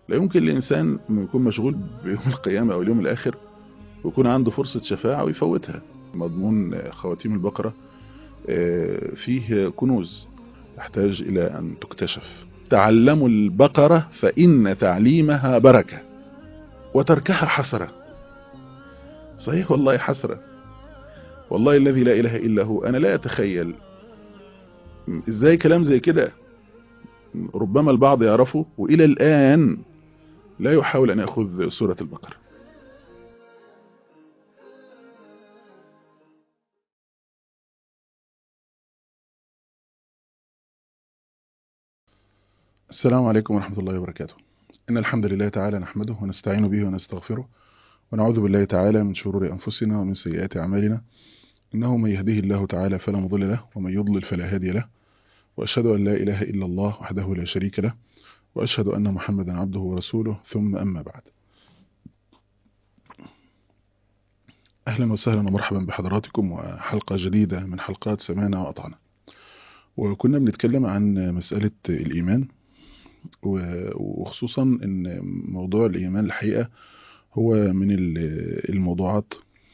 لا يمكن الإنسان يكون مشغول بيوم القيامة أو اليوم الآخر ويكون عنده فرصة شفاعة ويفوتها. مضمون خواتيم البقرة فيه كنوز تحتاج إلى أن تكتشف. تعلموا البقرة فإن تعليمها بركة وتركها حسرة. صحيح والله حسرة. والله الذي لا إله إلا هو أنا لا أتخيل إزاي كلام زي كده ربما البعض يعرفه وإلى الآن لا يحاول أن يأخذ سورة البقرة. السلام عليكم ورحمة الله وبركاته. إن الحمد لله تعالى نحمده ونستعين به ونستغفره ونعوذ بالله تعالى من شرور أنفسنا ومن سيئات أعمالنا. إنه من يهده الله تعالى فلا مضل له ومن يضلل فلا هادي له، وأشهد أن لا إله إلا الله وحده لا شريك له، وأشهد أن محمدا عبده ورسوله، ثم أما بعد. أهلا وسهلا ومرحبا بحضراتكم وحلقة جديدة من حلقات سمعنا وأطعنا. وكنا بنتكلم عن مسألة الإيمان، وخصوصا أن موضوع الإيمان الحقيقة هو من الموضوعات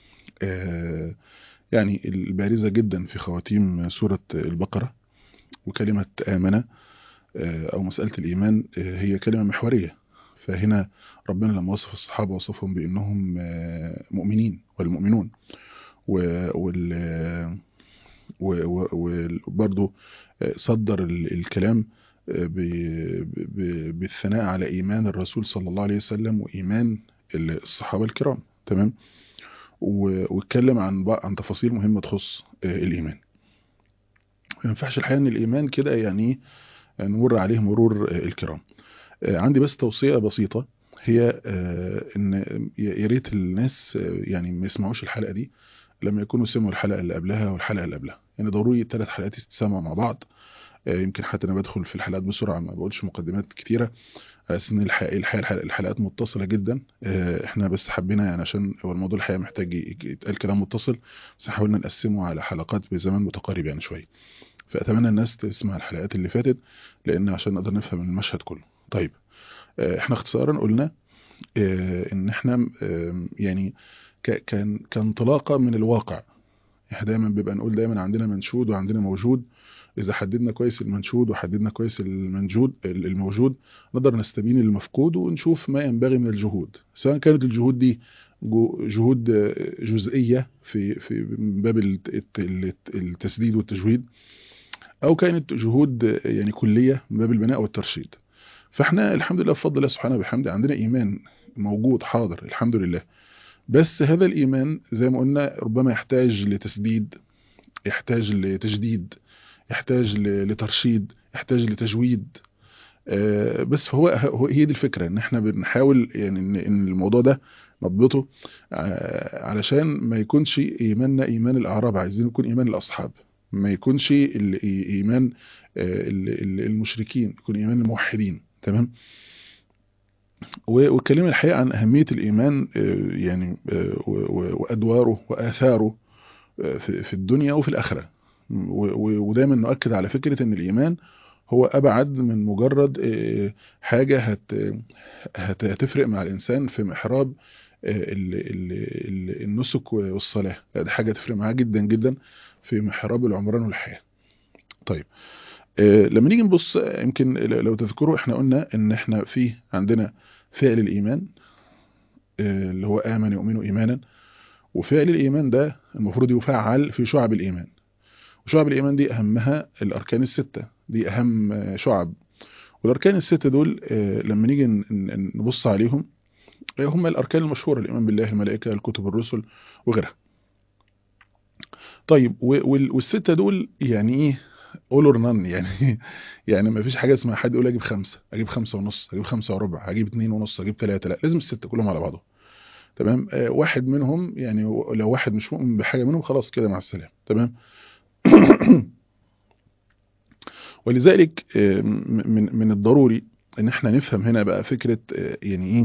يعني البارزة جدا في خواتيم سورة البقرة. وكلمة آمنة أو مسألة الإيمان هي كلمة محورية. فهنا ربنا لما وصف الصحابة وصفهم بأنهم مؤمنين والمؤمنون، وبرضو صدر الكلام بالثناء على إيمان الرسول صلى الله عليه وسلم وإيمان الصحابة الكرام. تمام. واتكلم عن تفاصيل مهمة تخص الإيمان. ما ينفعش الحقيقة ان الإيمان كده يعني نمر عليه مرور الكرام. عندي بس توصية بسيطة، هي ان يا ريت الناس يعني ما يسمعوش الحلقة دي لما يكونوا سمعوا الحلقة اللي قبلها والحلقة اللي قبلها. يعني ضروري الثلاث حلقات يتسمعوا مع بعض. يمكن حتى انا بدخل في الحلقات بسرعة، ما بقولش مقدمات كتيرة، بس ان الحلقات متصلة جدا. احنا بس حبينا يعني عشان هو الموضوع الحقيقة محتاج يتقال كلام متصل، بس حاولنا نقسمه على حلقات بزمان متقارب يعني شوية. فأتمنى الناس تسمع الحلقات اللي فاتت لأن عشان نقدر نفهم المشهد كله. طيب، احنا اختصارا قلنا ان احنا يعني كانطلاقة من الواقع. احنا دايما بيبقى نقول دايما عندنا منشود وعندنا موجود. إذا حددنا كويس المنشود وحددنا كويس الموجود نقدر نستبين المفقود ونشوف ما ينبغي من الجهود، سواء كانت الجهود دي جهود جزئية في باب التسديد والتجويد، او كانت جهود يعني كلية من باب البناء والترشيد. فاحنا الحمد لله بفضل الله سبحانه وبحمده عندنا ايمان موجود حاضر الحمد لله. بس هذا الايمان زي ما قلنا ربما يحتاج لتسديد، يحتاج لتجديد، يحتاج لترشيد، يحتاج لتجويد. بس هي دي الفكرة، ان احنا بنحاول يعني ان الموضوع ده نضبطه علشان ما يكونش ايماننا ايمان الاعراب، عايزين يكون ايمان الاصحاب، ما يكونش ايمان المشركين، يكون ايمان الموحدين. تمام. والكلمة الحقيقة عن اهمية الايمان يعني وادواره واثاره في الدنيا وفي الاخرة. ودايما نؤكد على فكرة ان الايمان هو ابعد من مجرد حاجة هتفرق مع الانسان في محراب النسك والصلاة. لا، دي حاجة تفرق معاه جدا جدا في محراب العمران والحياة. طيب، لما نيجي نبص يمكن لو تذكروا احنا قلنا ان احنا في عندنا فعل الايمان اللي هو امن يؤمن ايمانا، وفعل الايمان ده المفروض يفعل في شعب الايمان. وشعب الايمان دي اهمها الاركان الستة، دي اهم شعب. والاركان الستة دول لما نيجي نبص عليهم هم الاركان المشهورة: الايمان بالله، الملائكة، الكتب، الرسل وغيرها. طيب، والستة دول يعني ايه؟ all or none يعني يعني ما فيش حاجة اسمها حد يقول اجيب خمسة، اجيب خمسة ونص، اجيب خمسة وربع، اجيب اتنين ونص، اجيب تلاتة. لا، لازم الستة كلهم على بعضهم. تمام. واحد منهم يعني لو واحد مش مؤمن بحاجة منهم خلاص كده مع السلامة. تمام. ولذلك من الضروري ان احنا نفهم هنا بقى فكرة يعني ايه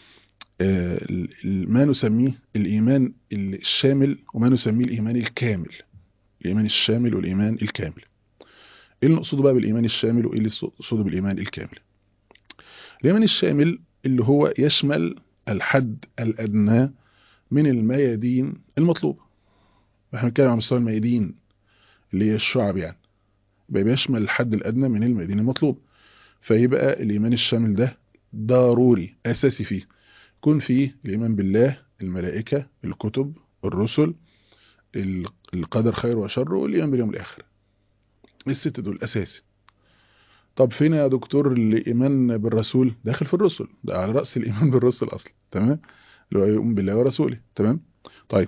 ما نسميه الايمان الشامل وما نسميه الايمان الكامل. الايمان الشامل والايمان الكامل، ايه اللي نقصده بقى بالايمان الشامل وايه اللي نقصده بالايمان الكامل؟ الايمان الشامل اللي هو يشمل الحد الأدنى من الميادين المطلوبة. احنا بنتكلم عن مستوى الميادين اللي هي الشعب يعني، يبقى بيشمل الحد الأدنى من الميادين المطلوبة. فيبقى الإيمان الشامل ده ضروري أساسي فيه، يكون فيه الإيمان بالله، الملائكة، الكتب، الرسل، القدر خير وشر، والإيمان باليوم الآخر. الست دول أساسي. طب فين يا دكتور الإيمان بالرسول؟ داخل في الرسل، ده على رأس الإيمان بالرسل أصلا، تمام، اللي هو يؤمن بالله ورسوله، تمام. طيب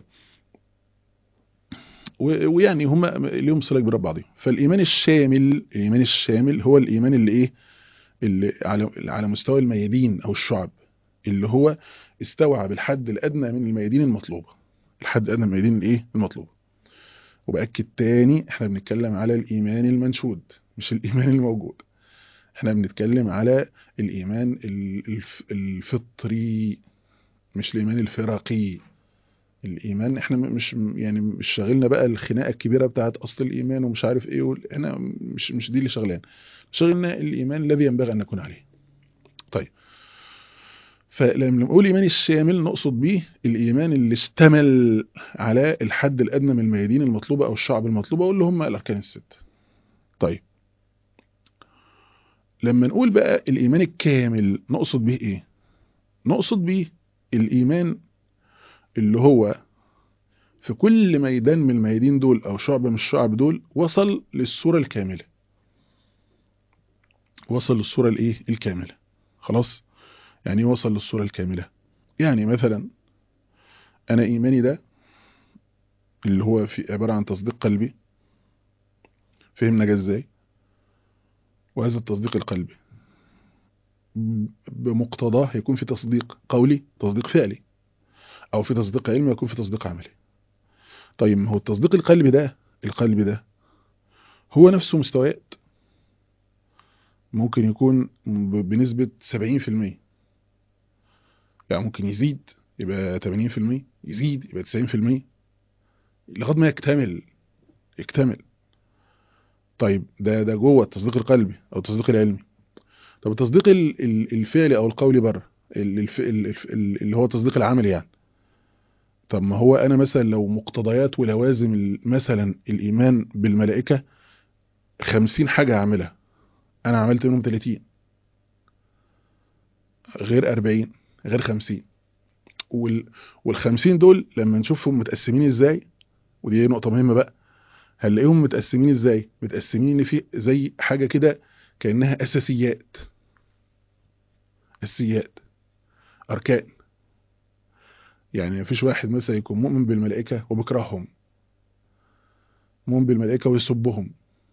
ويعني هما ليهم صلة كبيرة ببعضهم. فالإيمان الشامل، الإيمان الشامل هو الإيمان اللي إيه، اللي على مستوى الميادين أو الشعب، اللي هو استوعب الحد الأدنى من الميادين المطلوبة، الحد الأدنى من الميادين الإيه المطلوبة. وبأكد تاني احنا بنتكلم على الإيمان المنشود، مش الإيمان الموجود. احنا بنتكلم على الإيمان الفطري، مش الإيمان الفرقي. الإيمان احنا مش شاغلنا بقى الخناقة الكبيرة بتاعت أصل الإيمان ومش عارف ايه احنا مش دي اللي شغلان، شغلنا الإيمان الذي ينبغي أن نكون عليه. طيب، فلما نقول الإيمان الشامل نقصد به الإيمان اللي اشتمل على الحد الأدنى من الميادين المطلوبة أو الشعب المطلوبة، واللي هم الأركان الست. طيب، لما نقول بقى الإيمان الكامل نقصد به إيه؟ نقصد به الإيمان اللي هو في كل ميدان من الميادين دول أو شعب من الشعب دول وصل للصورة الكاملة، وصل للصورة الإيه الكاملة. خلاص، يعني وصل للصورة الكاملة. يعني مثلا أنا إيماني ده اللي هو في عبارة عن تصديق قلبي، فهمنا جه إزاي؟ وهذا التصديق القلبي بمقتضاه يكون في تصديق قولي، تصديق فعلي، أو في تصديق علمي، يكون في تصديق عملي. طيب، ما هو التصديق القلبي ده، القلبي ده هو نفسه مستويات، ممكن يكون بنسبة 70%، يعني ممكن يزيد يبقى 80%، يزيد يبقى 90%، لغاية ما يكتمل. طيب، ده جوه التصديق القلبي أو التصديق العلمي. طب التصديق الفعلي أو القولي بره، اللي هو التصديق العملي يعني. طب ما هو أنا مثلا لو مقتضيات ولوازم مثلا الإيمان بالملائكة 50 حاجة أعملها، أنا عملت منهم 30، غير 40، غير 50. وال50 دول لما نشوفهم متقسمين ازاي، ودي نقطة مهمة بقى، هنلاقيهم متقسمين ازاي؟ متقسمين ان في زي حاجة كده كأنها أساسيات، أساسيات، أركان. يعني مفيش واحد مثلا يكون مؤمن بالملائكة وبيكرههم، مؤمن بالملائكة ويسبهم،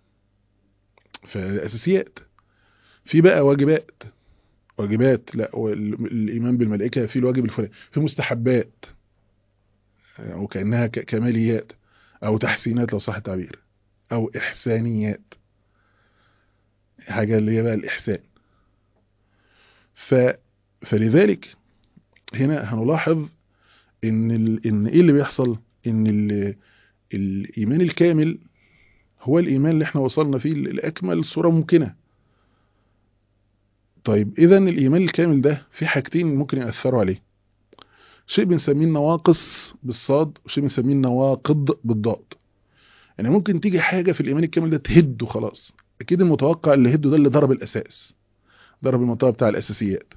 فأساسيات. في بقى واجبات، واجبات لا، الإيمان بالملائكة في الواجب الفلاني، في مستحبات وكأنها كماليات أو تحسينات لو صح التعبير، أو إحسانيات، حاجة اللي هي بقى الإحسان. ف... فلذلك هنا هنلاحظ إن إيه اللي بيحصل؟ إن الإيمان الكامل هو الإيمان اللي احنا وصلنا فيه لأكمل صورة ممكنة. طيب، إذا الإيمان الكامل ده في حاجتين ممكن يأثروا عليه، شيء بنسميه النواقص بالصاد، وشيء بنسميه النواقض بالضاد. يعني ممكن تيجي حاجة في الإيمان الكامل ده تهده خلاص، أكيد المتوقع اللي هده ده اللي ضرب الأساس، ضرب المنطقة بتاع الأساسيات.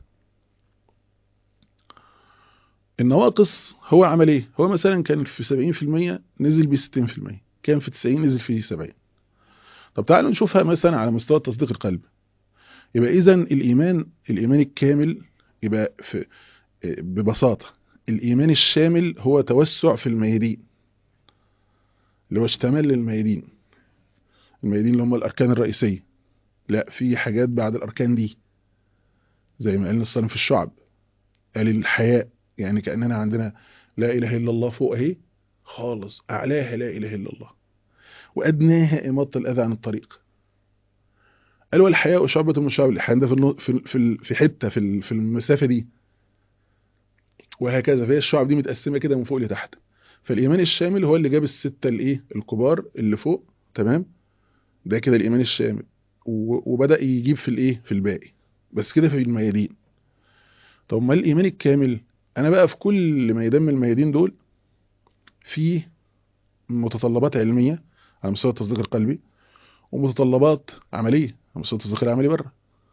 النواقص هو عمل ايه؟ هو مثلا كان في 70% نزل ب 60%، كان في 90 نزل في 70. طب تعالوا نشوفها مثلا على مستوى تصديق القلب. يبقى اذا الإيمان الكامل يبقى ببساطة الإيمان الشامل هو توسع في الميادين، اللي هو اشتمل للميادين، الميادين اللي هم الأركان الرئيسية. لا، في حاجات بعد الأركان دي، زي ما قالنا الصنم في الشعب، قال الحياء، يعني كأننا عندنا لا إله إلا الله فوق اهي خالص، أعلاها لا إله إلا الله، وأدناها إماطة الأذى عن الطريق. قال والحياء شعبة من شعب الإحسان، ده في حتة في المسافة دي، وهكذا. فهي الشعب دي متقسمة كده من فوق لتحت. فالإيمان الشامل هو اللي جاب الستة الإيه الكبار اللي فوق، تمام، ده كده الإيمان الشامل. وبدأ يجيب في الإيه في الباقي، بس كده في الميادين. طب ما الايمان الكامل، انا بقى في كل ميدان من الميادين دول في متطلبات علميه على مستوى التصديق القلبي، ومتطلبات عمليه على مستوى التصديق العملي بره.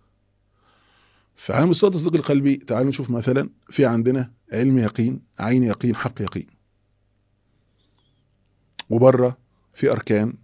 فعلى مستوى التصديق القلبي تعالوا نشوف مثلا في عندنا علم يقين، عين يقين، حق يقين. وبره في اركان.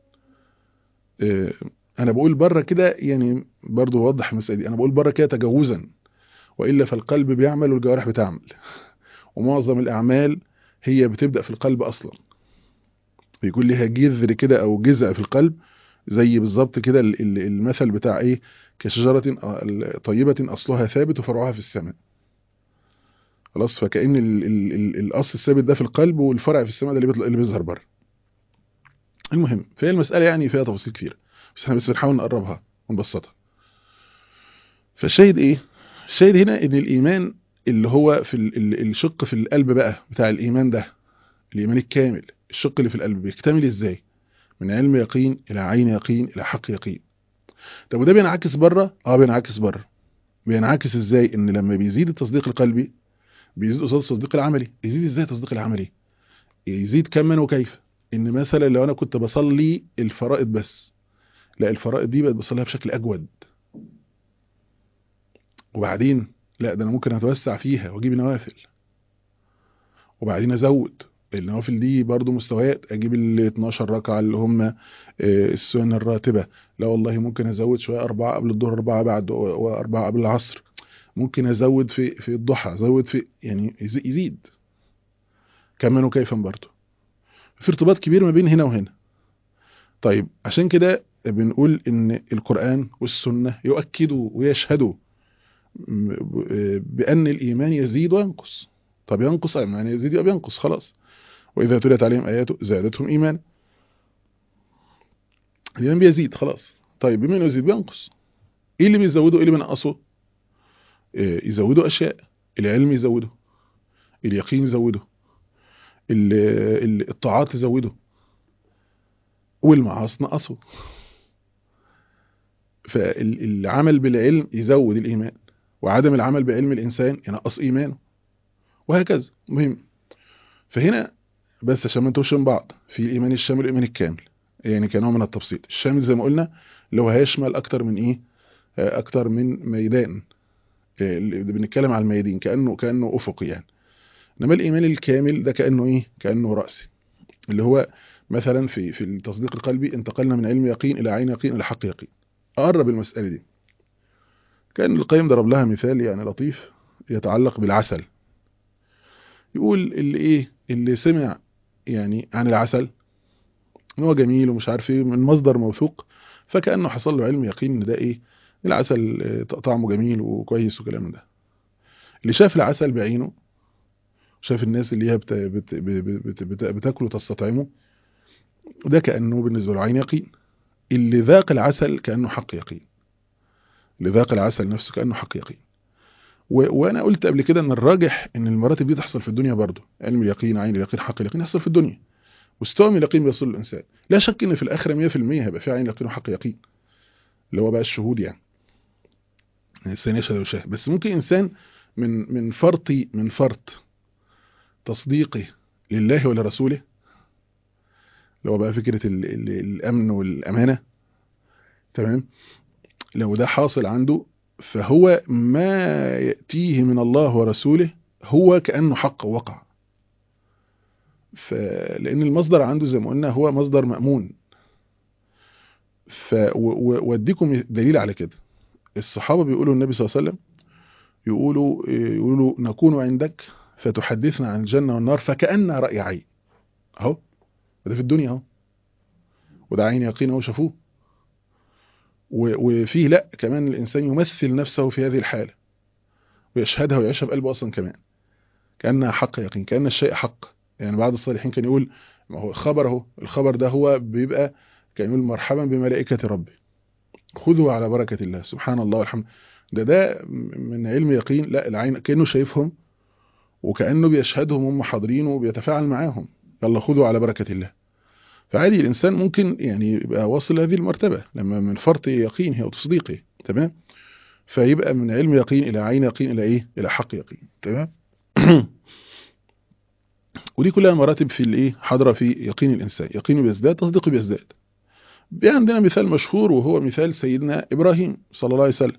انا بقول بره كده يعني برضو بوضح المسألة دي، انا بقول بره كده تجوزا، والا فالقلب بيعمل والجوارح بتعمل، ومعظم الاعمال هي بتبدأ في القلب اصلا، بيكون ليها جذر كده او جذع في القلب، زي بالظبط كده المثل بتاع ايه، كشجرة طيبة اصلها ثابت وفرعها في السماء. خلاص، فكأن الاصل الثابت ده في القلب، والفرع في السماء ده اللي بيظهر بره. المهم، فهي المسألة يعني فيها تفاصيل كتير، بس احنا بس بنحاول نقربها ونبسطها. فالشاهد ايه؟ الشاهد هنا ان الايمان اللي هو في الشق في القلب بقى بتاع الايمان ده، الايمان الكامل، الشق اللي في القلب بيكتمل ازاي؟ من علم يقين الى عين يقين الى حق يقين. طب وده بينعكس بره؟ بينعكس بره. بينعكس ازاي؟ ان لما بيزيد التصديق القلبي بيزيد قصاد التصديق العملي. يزيد ازاي التصديق العملي؟ يزيد كما وكيف. ان مثلا لو انا كنت بصلي الفرائض بس، لا الفرائض دي بقت بصليها بشكل اجود. وبعدين لا، ده انا ممكن اتوسع فيها واجيب نوافل، وبعدين ازود النوافل دي برضو مستويات، اجيب ال 12 ركعه اللي هم السنن الراتبه. لا والله ممكن ازود شويه، 4 قبل الظهر، 4 بعد، و4 قبل العصر. ممكن ازود في الضحى، ازود في يعني يزيد كمان وكيفا برضو. في ارتباط كبير ما بين هنا وهنا. طيب عشان كده بنقول ان القرآن والسنة يؤكدوا ويشهدوا بأن الإيمان يزيد وينقص. طب ينقص يعني يزيد يبقى بينقص خلاص. وإذا تليت عليهم آياته زادتهم إيمان. الإيمان بيزيد خلاص. طيب بما إنه يزيد بينقص، إيه اللي بيزوده؟ إيه اللي بينقصه؟ يزودوا أشياء. العلم يزوده، اليقين يزوده، الطاعات يزوده، والمعاصي نقصه. فالعمل بالعلم يزود الإيمان، وعدم العمل بعلم الإنسان ينقص إيمانه، وهكذا. مهم. فهنا بس عشان ما نتوهش من بعض، في الإيمان الشامل والإيمان الكامل، يعني كنوع من التبسيط. الشامل زي ما قلنا اللي هو هيشمل أكتر من إيه، أكتر من ميدان. اللي بنتكلم على الميادين كأنه أفقي يعني. إنما الإيمان الكامل ده كأنه إيه، كأنه رأسي، اللي هو مثلا في التصديق القلبي انتقلنا من علم يقين إلى عين يقين إلى حق يقين. أقرب المسألة دي، كان القيم ضرب لها مثال يعني لطيف يتعلق بالعسل. يقول اللي ايه، اللي سمع يعني عن العسل ان هو جميل ومش عارف ايه من مصدر موثوق، فكأنه حصل له علم يقين ان ده ايه، العسل طعمه جميل وكويس وكلام من ده. اللي شاف العسل بعينه، شاف الناس اللي هي بتاكله وتستطعمه، ده كأنه بالنسبة له عين يقين. اللي ذاق العسل كأنه حق يقين. اللي ذاق العسل نفسه كأنه حق يقين. وانا قلت قبل كده ان الراجح ان المراتب دي تحصل في الدنيا برضه، علم اليقين، عين اليقين، حق اليقين، يحصل في الدنيا. مستوى من اليقين بيصل للانسان. لا شك ان في الاخره 100% هيبقى في عين يقين وحق يقين، اللي هو بقى الشهود يعني الانسان يشهد ويشاهد. بس ممكن انسان من فرط تصديقه لله ولرسوله، اللي هو بقى فكره الامن والامانه، تمام، لو ده حاصل عنده، فهو ما ياتيه من الله ورسوله هو كانه حق وقع. لان المصدر عنده زي ما قلنا هو مصدر مأمون. واديكم دليل على كده. الصحابة بيقولوا النبي صلى الله عليه وسلم يقولوا نكون عندك فتحدثنا عن الجنة والنار فكأنها رأي عين. اهو ده في الدنيا اهو، وده عين يقين اهو شافوه. وفيه لا كمان الإنسان يمثل نفسه في هذه الحالة ويشهدها ويعيشها في قلبه أصلا كمان، كأنها حق يقين، كأن الشيء حق. يعني بعض الصالحين كان يقول ما هو خبر اهو، الخبر ده هو بيبقى كان يقول مرحبا بملائكة ربي خذوا على بركة الله، سبحان الله والحمد. ده من علم يقين. لا العين كأنه شايفهم وكأنه بيشهدهم هم حاضرين وبيتفاعل معاهم، يلا خذوا على بركة الله. فعادي الإنسان ممكن يعني يبقى واصل لهذه المرتبة لما من فرط يقينه أو تصديقه، تمام. فيبقى من علم يقين الى عين يقين الى ايه، الى حق يقين. تمام. ودي كلها مراتب في الايه، حاضره في يقين الانسان. يقينه بيزداد، تصديقه بيزداد. عندنا مثال مشهور وهو مثال سيدنا ابراهيم صلى الله عليه وسلم،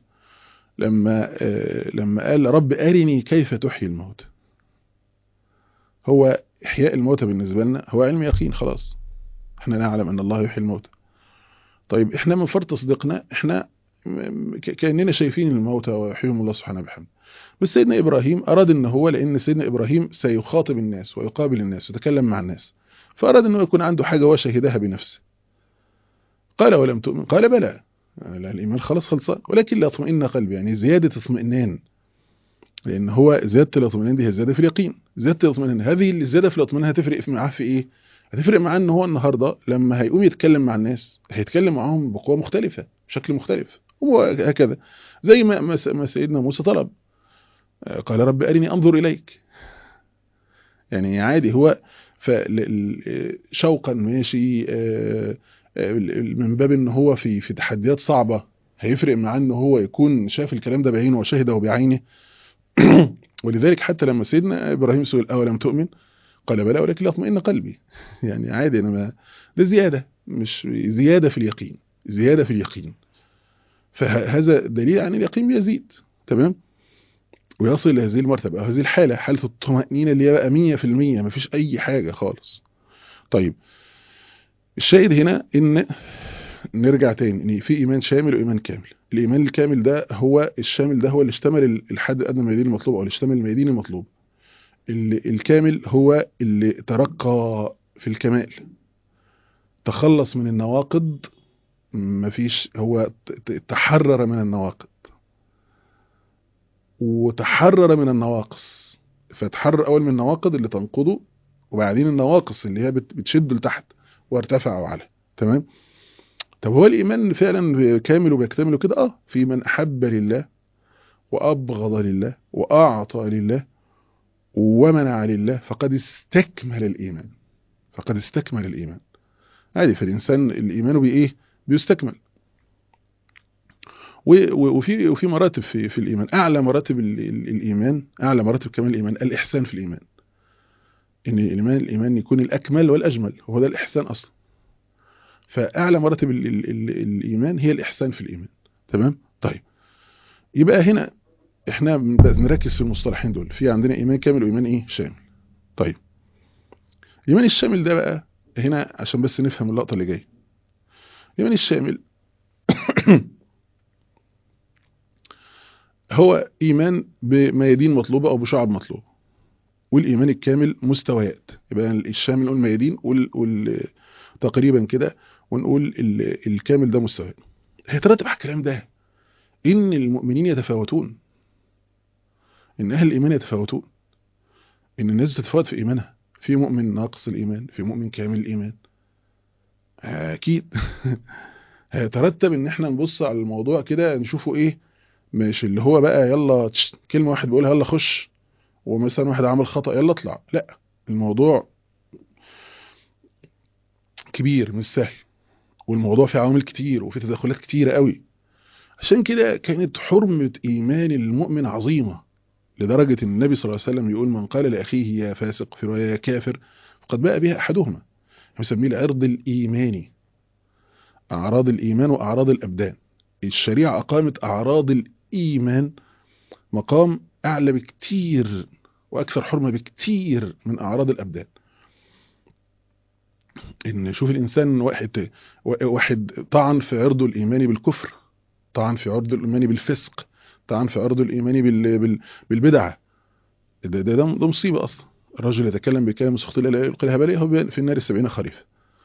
لما قال رب ارني كيف تحيي الموت. هو احياء الموتى بالنسبه لنا هو علم يقين، خلاص احنا نعلم ان الله يحيي الموتى. طيب احنا من فرط تصديقنا احنا كاننا شايفين الموتى ويحييهم الله سبحانه وبحمده. بس سيدنا ابراهيم اراد ان هو، لان سيدنا ابراهيم سيخاطب الناس ويقابل الناس ويتكلم مع الناس، فاراد انه يكون عنده حاجه هو شهدها بنفسه. قال ولم تؤمن؟ قال بلى، يعني الايمان خلاص خلصان، ولكن لا اطمئن قلبي، يعني زياده اطمئنان. لان هو زياده الاطمئنان دي هي زياده في اليقين. زياده الاطمئنان هذه الزياده في الاطمئنان هتفرق معاه في ايه؟ هتفرق معاه ان هو النهارده لما هيقوم يتكلم مع الناس هيتكلم معاهم بقوه مختلفه، بشكل مختلف، وهكذا. زي ما سيدنا موسى طلب، قال رب ارني انظر اليك. يعني عادي هو شوقا ماشي، من باب ان هو في تحديات صعبه هيفرق معاه ان هو يكون شاف الكلام ده بعينه وشاهده بعينه. ولذلك حتى لما سيدنا ابراهيم سئل اولم تؤمن؟ قال بلى ولكن ليطمئن قلبي. يعني عادي، انا ما ده زياده، مش زياده في اليقين، زياده في اليقين. فهذا دليل عن اليقين بيزيد. تمام. ويصل الى هذه المرتبه او هذه الحاله، حاله الطمأنينه اللي هي بقى 100%، ما فيش اي حاجه خالص. طيب الشاهد هنا ان نرجع تاني ان في ايمان شامل وايمان كامل. الايمان الكامل ده هو الشامل، ده هو اللي اشتمل الحد الادنى من الميادين المطلوب، او اللي اشتمل الميادين المطلوب. الكامل هو اللي ترقى في الكمال، تخلص من النواقض، مفيش، هو تحرر من النواقض وتحرر من النواقص. فتحرر اول من النواقض اللي تنقضه، وبعدين النواقص اللي هي بتشده لتحت وارتفع وعلى. تمام. طب هو الايمان فعلا كامل وبيكتمل كده؟ في من احب لله وابغض لله واعطى لله ومنع لله فقد استكمل الايمان. فقد استكمل الايمان. عادي، فالانسان الايمان بايه؟ بيستكمل. وفي مراتب في الايمان. اعلى مراتب الايمان، اعلى مراتب كمان الايمان الاحسان في الايمان. ان الايمان يكون الاكمل والاجمل، هو ده الاحسان اصلا. فاعلى مراتب الايمان هي الاحسان في الايمان. تمام. طيب يبقى هنا احنا نركز في المصطلحين دول. في عندنا ايمان كامل وايمان ايه، شامل. طيب الايمان الشامل ده بقى هنا عشان بس نفهم اللقطه اللي جايه. الايمان الشامل هو ايمان بميادين مطلوبه او بشعب مطلوبه، والايمان الكامل مستويات. يبقى الشامل نقول ميادين، تقريبا كده، ونقول الكامل ده مستويات. هيترتب على الكلام ده ان المؤمنين يتفاوتون، ان اهل الايمان يتفاوتون، ان الناس بتتفاوت في ايمانها. في مؤمن ناقص الايمان، في مؤمن كامل الايمان، اكيد. هيترتب ان احنا نبص على الموضوع كده نشوفه ايه، مش اللي هو بقى يلا كلمه واحد بيقولها يلا خش، ومثلا واحد عمل خطأ يلا اطلع. لا، الموضوع كبير مش سهل، والموضوع فيه عوامل كتير وفيه تدخلات كتيرة قوي. عشان كده كانت حرمة إيمان المؤمن عظيمة، لدرجة إن النبي صلى الله عليه وسلم يقول من قال لأخيه يا فاسق، في رواية يا كافر، فقد باء بها أحدهما. يسميه العرض الإيماني، أعراض الإيمان وأعراض الأبدان. الشريعة أقامت أعراض الإيمان مقام أعلى بكتير وأكثر حرمة بكتير من أعراض الأبدان. إن شوف الإنسان واحد طعن في عرضه الإيماني بالكفر، طعن في عرضه الإيماني بالفسق، طعن في عرضه الإيماني بالبدعة. ده مصيبة أصلا. الرجل يتكلم بكلام سخط الله لا يلقيها باليه هو في النار 70 خريف.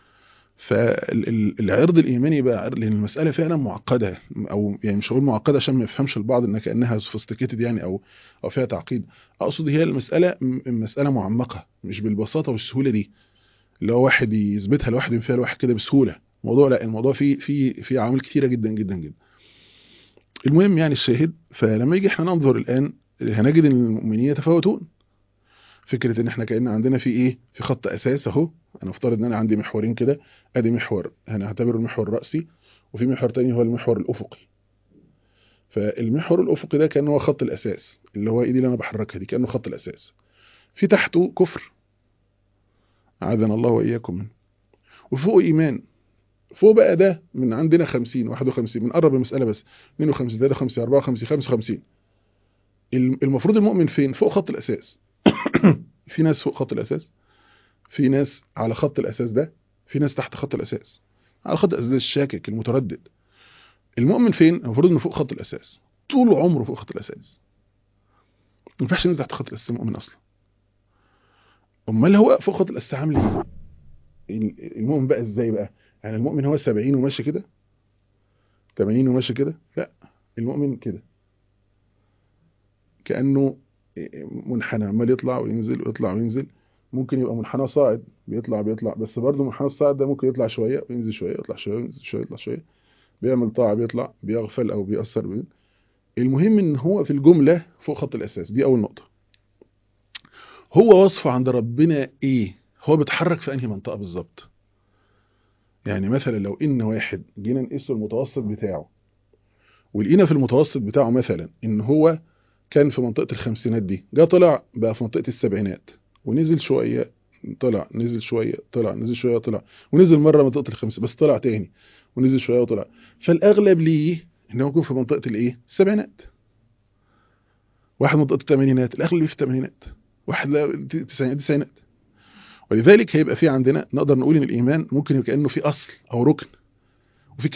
فالعرض الإيماني بقى، لأن المسألة فعلا معقدة، أو يعني مش هقول معقدة عشان ما يفهمش البعض إنها كأنها سوفيستيكيتد يعني، أو فيها تعقيد. أقصد هي المسألة معمقة، مش بالبساطة والسهولة دي اللي هو واحد يثبتها لواحد ينفيها لواحد كده بسهولة. الموضوع لا، الموضوع فيه عوامل كتيرة جدا جدا جدا. المهم يعني الشاهد، فلما يجي احنا ننظر الآن هنجد ان المؤمنين يتفاوتون. فكرة ان احنا كأن عندنا في ايه، في خط اساس اهو. انا افترض ان انا عندي محورين كده، ادي محور انا هعتبره المحور الرأسي، وفي محور تاني هو المحور الافقي. فالمحور الافقي ده كانه هو خط الاساس، اللي هو ايدي اللي انا بحركها دي كانه خط الاساس، في تحته كفر عاذنا الله واياكم منه، وفوق ايمان. فوق بقى ده من عندنا 50 51، بنقرب المساله بس 52 53 54 55. المفروض المؤمن فين؟ فوق خط الاساس. في ناس فوق خط الاساس، في ناس على خط الاساس ده، في ناس تحت خط الاساس. على خط الاساس ده الشاكك المتردد. المؤمن فين؟ المفروض انه فوق خط الاساس، طول عمره فوق خط الاساس. ما ينفعش ينزل تحت خط الاساس المؤمن اصلا. امال هو فوق خط الاساس عامل ايه؟ المؤمن بقى ازاي بقى؟ يعني المؤمن هو 70 وماشي كده، 80 وماشي كده؟ لا، المؤمن كده، كانه منحنى عمال يطلع وينزل ويطلع وينزل. ممكن يبقى منحنى صاعد، بيطلع بس برضه منحنى الصاعد ده ممكن يطلع شويه وينزل شويه، يطلع شويه وينزل شويه، يطلع شويه، بيعمل طاعه، بيطلع، بيغفل او بيأثر. المهم ان هو في الجمله فوق خط الاساس. دي اول نقطه. هو وصفه عند ربنا ايه؟ هو بيتحرك في انهي منطقه بالظبط؟ يعني مثلا لو ان واحد جينا نقيس المتوسط بتاعه، ولقينا في المتوسط بتاعه مثلا ان هو كان في منطقه الخمسينات دي، جه طلع بقى في منطقه السبعينات، ونزل شويه، طلع، نزل شويه، طلع، نزل شويه، طلع، ونزل مره منطقه الخمسين بس طلع تاني، ونزل شويه وطلع. فالاغلب ليه ان هو يكون في منطقه الايه؟ السبعينات. واحد منطقه الثمانينات، الاغلب ليه في الثمانينات. واحد لا التسعينات. ولذلك هيبقى في عندنا، نقدر نقول ان الايمان ممكن يبقى كانه في اصل او ركن، وفي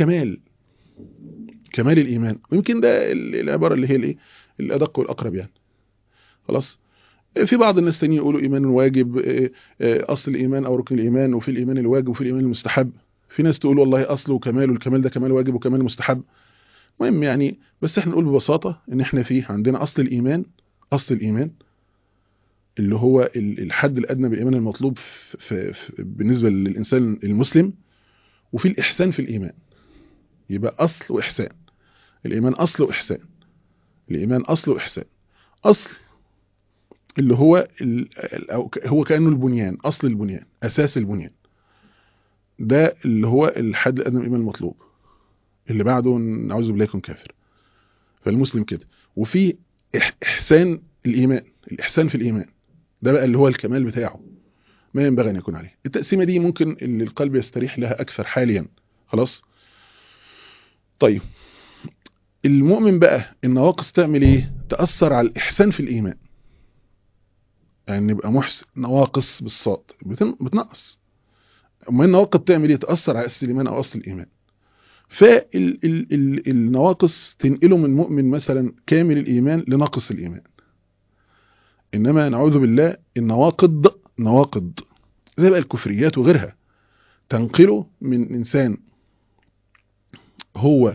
كمال الايمان. ويمكن ده العباره اللي هي الايه؟ الادق والاقرب يعني. خلاص. في بعض الناس تانيين يقولوا ايمان واجب، اصل الايمان او ركن الايمان، وفي الايمان الواجب وفي الايمان المستحب. في ناس تقول والله اصل وكمال، والكمال ده كمال واجب وكمال مستحب. المهم يعني، بس احنا نقول ببساطه ان احنا فيه عندنا اصل الايمان. اصل الايمان اللي هو الحد الادنى بالايمان المطلوب بالنسبه للانسان المسلم. وفي الاحسان في الايمان. يبقى اصل واحسان. الايمان اصل واحسان. الايمان اصل واحسان. اصل اللي هو هو كانه البنيان، اصل البنيان، اساس البنيان. ده اللي هو الحد الادنى من الايمان المطلوب، اللي بعده نعوذ بالله يكون كافر. فالمسلم كده. وفي احسان الايمان، الاحسان في الايمان، ده بقى اللي هو الكمال بتاعه، ما ينبغي ان يكون عليه. التقسيمه دي ممكن اللي القلب يستريح لها اكثر حاليا. خلاص. طيب، المؤمن بقى النواقص تعمل ايه؟ تاثر على الاحسان في الايمان. يعني يبقى محسن، نواقص بالصاد بتنقص. اما النواقص تعمل ايه؟ تاثر على اساس الايمان او اصل الايمان. فالنواقص تنقله من مؤمن مثلا كامل الايمان لناقص الايمان. انما نعوذ بالله نواقض زي بقى الكفريات وغيرها، تنقله من انسان هو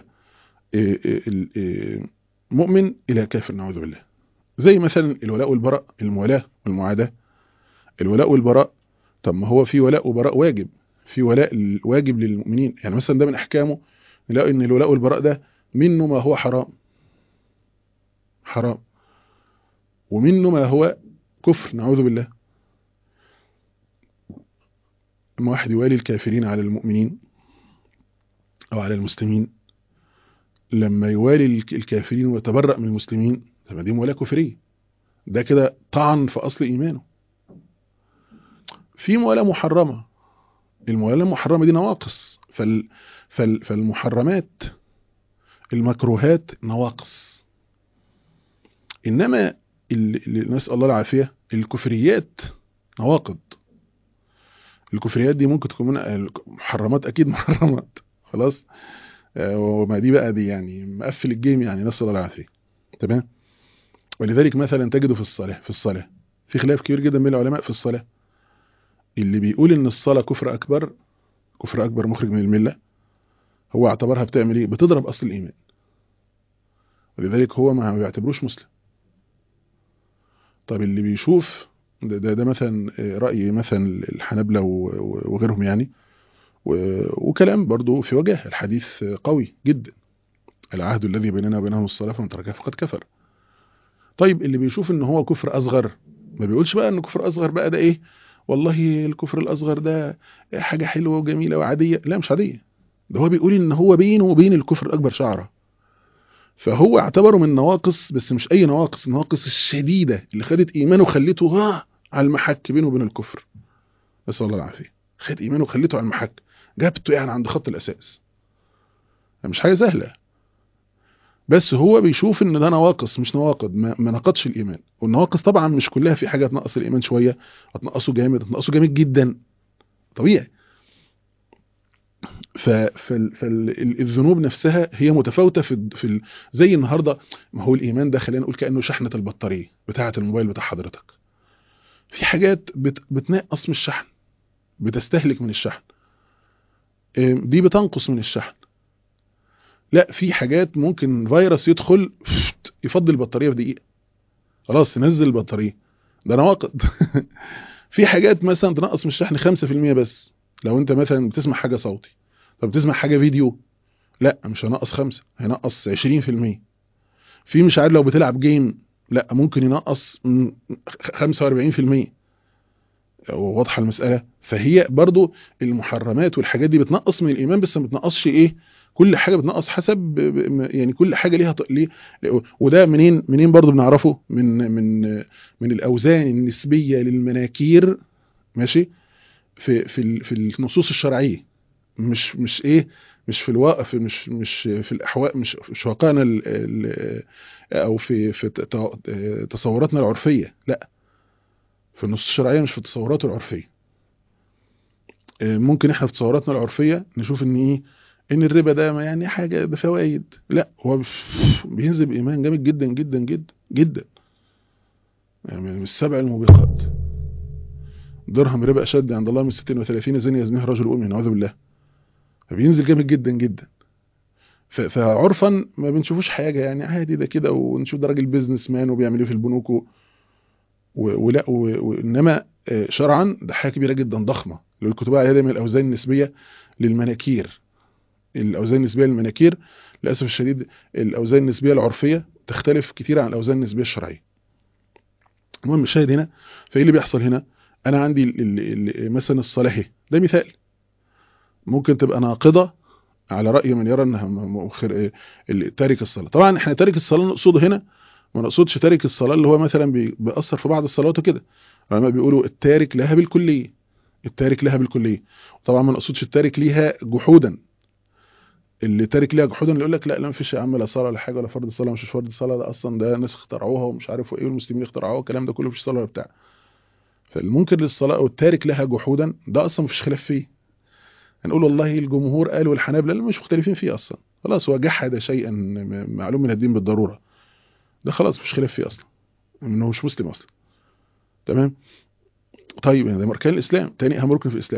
مؤمن الى كافر، نعوذ بالله. زي مثلا الولاء والبراء، الموالاه والمعاداه. الولاء والبراء، طب ما هو في ولاء وبراء واجب، في ولاء واجب للمؤمنين. يعني مثلا ده من احكامه نلاقي ان الولاء والبراء ده منه ما هو حرام، ومنه ما هو كفر، نعوذ بالله. اما واحد يوالي الكافرين على المؤمنين او على المسلمين، لما يوالي الكافرين ويتبرأ من المسلمين، طب دي موالاه كفريه، ده كده طعن في اصل ايمانه. في موالاه محرمه، الموالاه المحرمه دي نواقص. فالمحرمات، المكروهات نواقص. انما نسأل الله العافيه، الكفريات نواقض. الكفريات دي ممكن تكون من محرمات، اكيد محرمات. خلاص. وما دي بقى دي يعني مقفل الجيم، يعني نسأل الله العافيه. تمام. ولذلك مثلا تجده في الصلاه في خلاف كبير جدا بين العلماء في الصلاه. اللي بيقول ان الصلاه كفر اكبر مخرج من المله، هو اعتبرها بتعمل ايه؟ بتضرب اصل الايمان. ولذلك هو ما بيعتبروش مسلم. طب اللي بيشوف ده مثلا رأي مثلا الحنابلة وغيرهم يعني، وكلام برضو في وجه الحديث قوي جدا: العهد الذي بيننا وبينهم الصلاة فمن تركها فقد كفر. طيب اللي بيشوف ان هو كفر اصغر، ما بيقولش بقى ان كفر اصغر بقى ده ايه؟ والله الكفر الاصغر ده حاجة حلوة وجميلة وعادية. لا، مش عادية. ده هو بيقول ان هو بينه وبين الكفر الاكبر شعرة. فهو اعتبره من نواقص، بس مش اي نواقص، النواقص الشديده اللي خدت ايمانه وخلته على المحك بينه وبين الكفر. نسال الله العافيه. خد ايمانه وخلته على المحك، جابته يعني عند خط الاساس. مش حاجه سهله، بس هو بيشوف ان ده نواقص مش نواقض، ما نقضش الايمان. والنواقص طبعا مش كلها، في حاجه تنقص الايمان شويه، هتنقصه جامد، هتنقصه جامد جدا، طبيعي. فالذنوب نفسها هي متفاوته زي النهارده. ما هو الايمان ده خلينا نقول كانه شحنه البطاريه بتاعه الموبايل بتاع حضرتك. في حاجات بتنقص من الشحن، بتستهلك من الشحن، دي بتنقص من الشحن. لا، في حاجات ممكن فيروس يدخل يفضي البطاريه في دقيقه، خلاص تنزل البطاريه، ده نواقض. في حاجات مثلا تنقص من الشحن 5% بس. لو انت مثلا بتسمع حاجه صوتي، طب بتسمع حاجه فيديو، لا مش هينقص 5، هينقص 20%. في مش عارف لو بتلعب جيم، لا ممكن ينقص 45%. واضحه المساله. فهي برضو المحرمات والحاجات دي بتنقص من الايمان، بس ما بتنقصش ايه، كل حاجه بتنقص حسب، يعني كل حاجه ليها ليه. وده منين برضو بنعرفه من الاوزان النسبيه للمناكير، ماشي، في النصوص الشرعيه، مش ايه، مش في الواقع، مش في الاحوال، مش واقعنا او في تصوراتنا العرفيه، لا، في النصوص الشرعيه مش في التصورات العرفيه. ممكن احنا في تصوراتنا العرفيه نشوف ان ايه، ان الربا ده يعني حاجه ده فوائد، لا هو بينزل بايمان جامد جدا جدا جدا جدا. يعني من السبع الموبقات، درهم ربا اشد عند الله من 36 زني يزنيه رجل مؤمن، نعوذ بالله. فبينزل جامد جدا جدا. فعرفا ما بنشوفوش حاجه، يعني عادي ده كده، ونشوف ده راجل بيزنس مان وبيعمل ايه في البنوك ولا وانما شرعا ده حاجه كبيره جدا ضخمه. لو الكتب عليها دايما الاوزان النسبيه للمناكير، الاوزان النسبيه للمناكير للاسف الشديد الاوزان النسبيه العرفيه تختلف كتير عن الاوزان النسبيه الشرعيه. المهم الشاهد هنا، فايه اللي بيحصل هنا؟ انا عندي مثلا الصلاه ده مثال، ممكن تبقى ناقضه على رأي من يرى انها تارك الصلاة. طبعا احنا تارك الصلاة نقصده هنا، ما نقصدش تارك الصلاة اللي هو مثلا بيأثر في بعض الصلوات وكده. العلماء بيقولوا التارك لها بالكلية، التارك لها بالكلية. طبعا ما نقصدش التارك ليها جحودا، اللي تارك ليها جحودا اللي يقول لك لا لا، ما فيش يا عم لا صلاة ولا حاجة ولا فرض صلاة، مش فرض صلاة، ده اصلا ده ناس اخترعوها ومش عارف ايه، والمسلمين اخترعوها، الكلام ده كله مفيش صلاة ولا بتاع. فالمنكر للصلاة والتارك لها جحودا ده اصلا مفيش خلاف فيه. هنقول والله الجمهور قالوا والحنابلة مش مختلفين فيه اصلا، خلاص هو جحد شيئا معلوم من الدين بالضروره، ده خلاص مش خلاف فيه اصلا، انه مش مسلم اصلا. تمام. طيب يعني ده اركان الاسلام، تاني اهم ركن في الاسلام.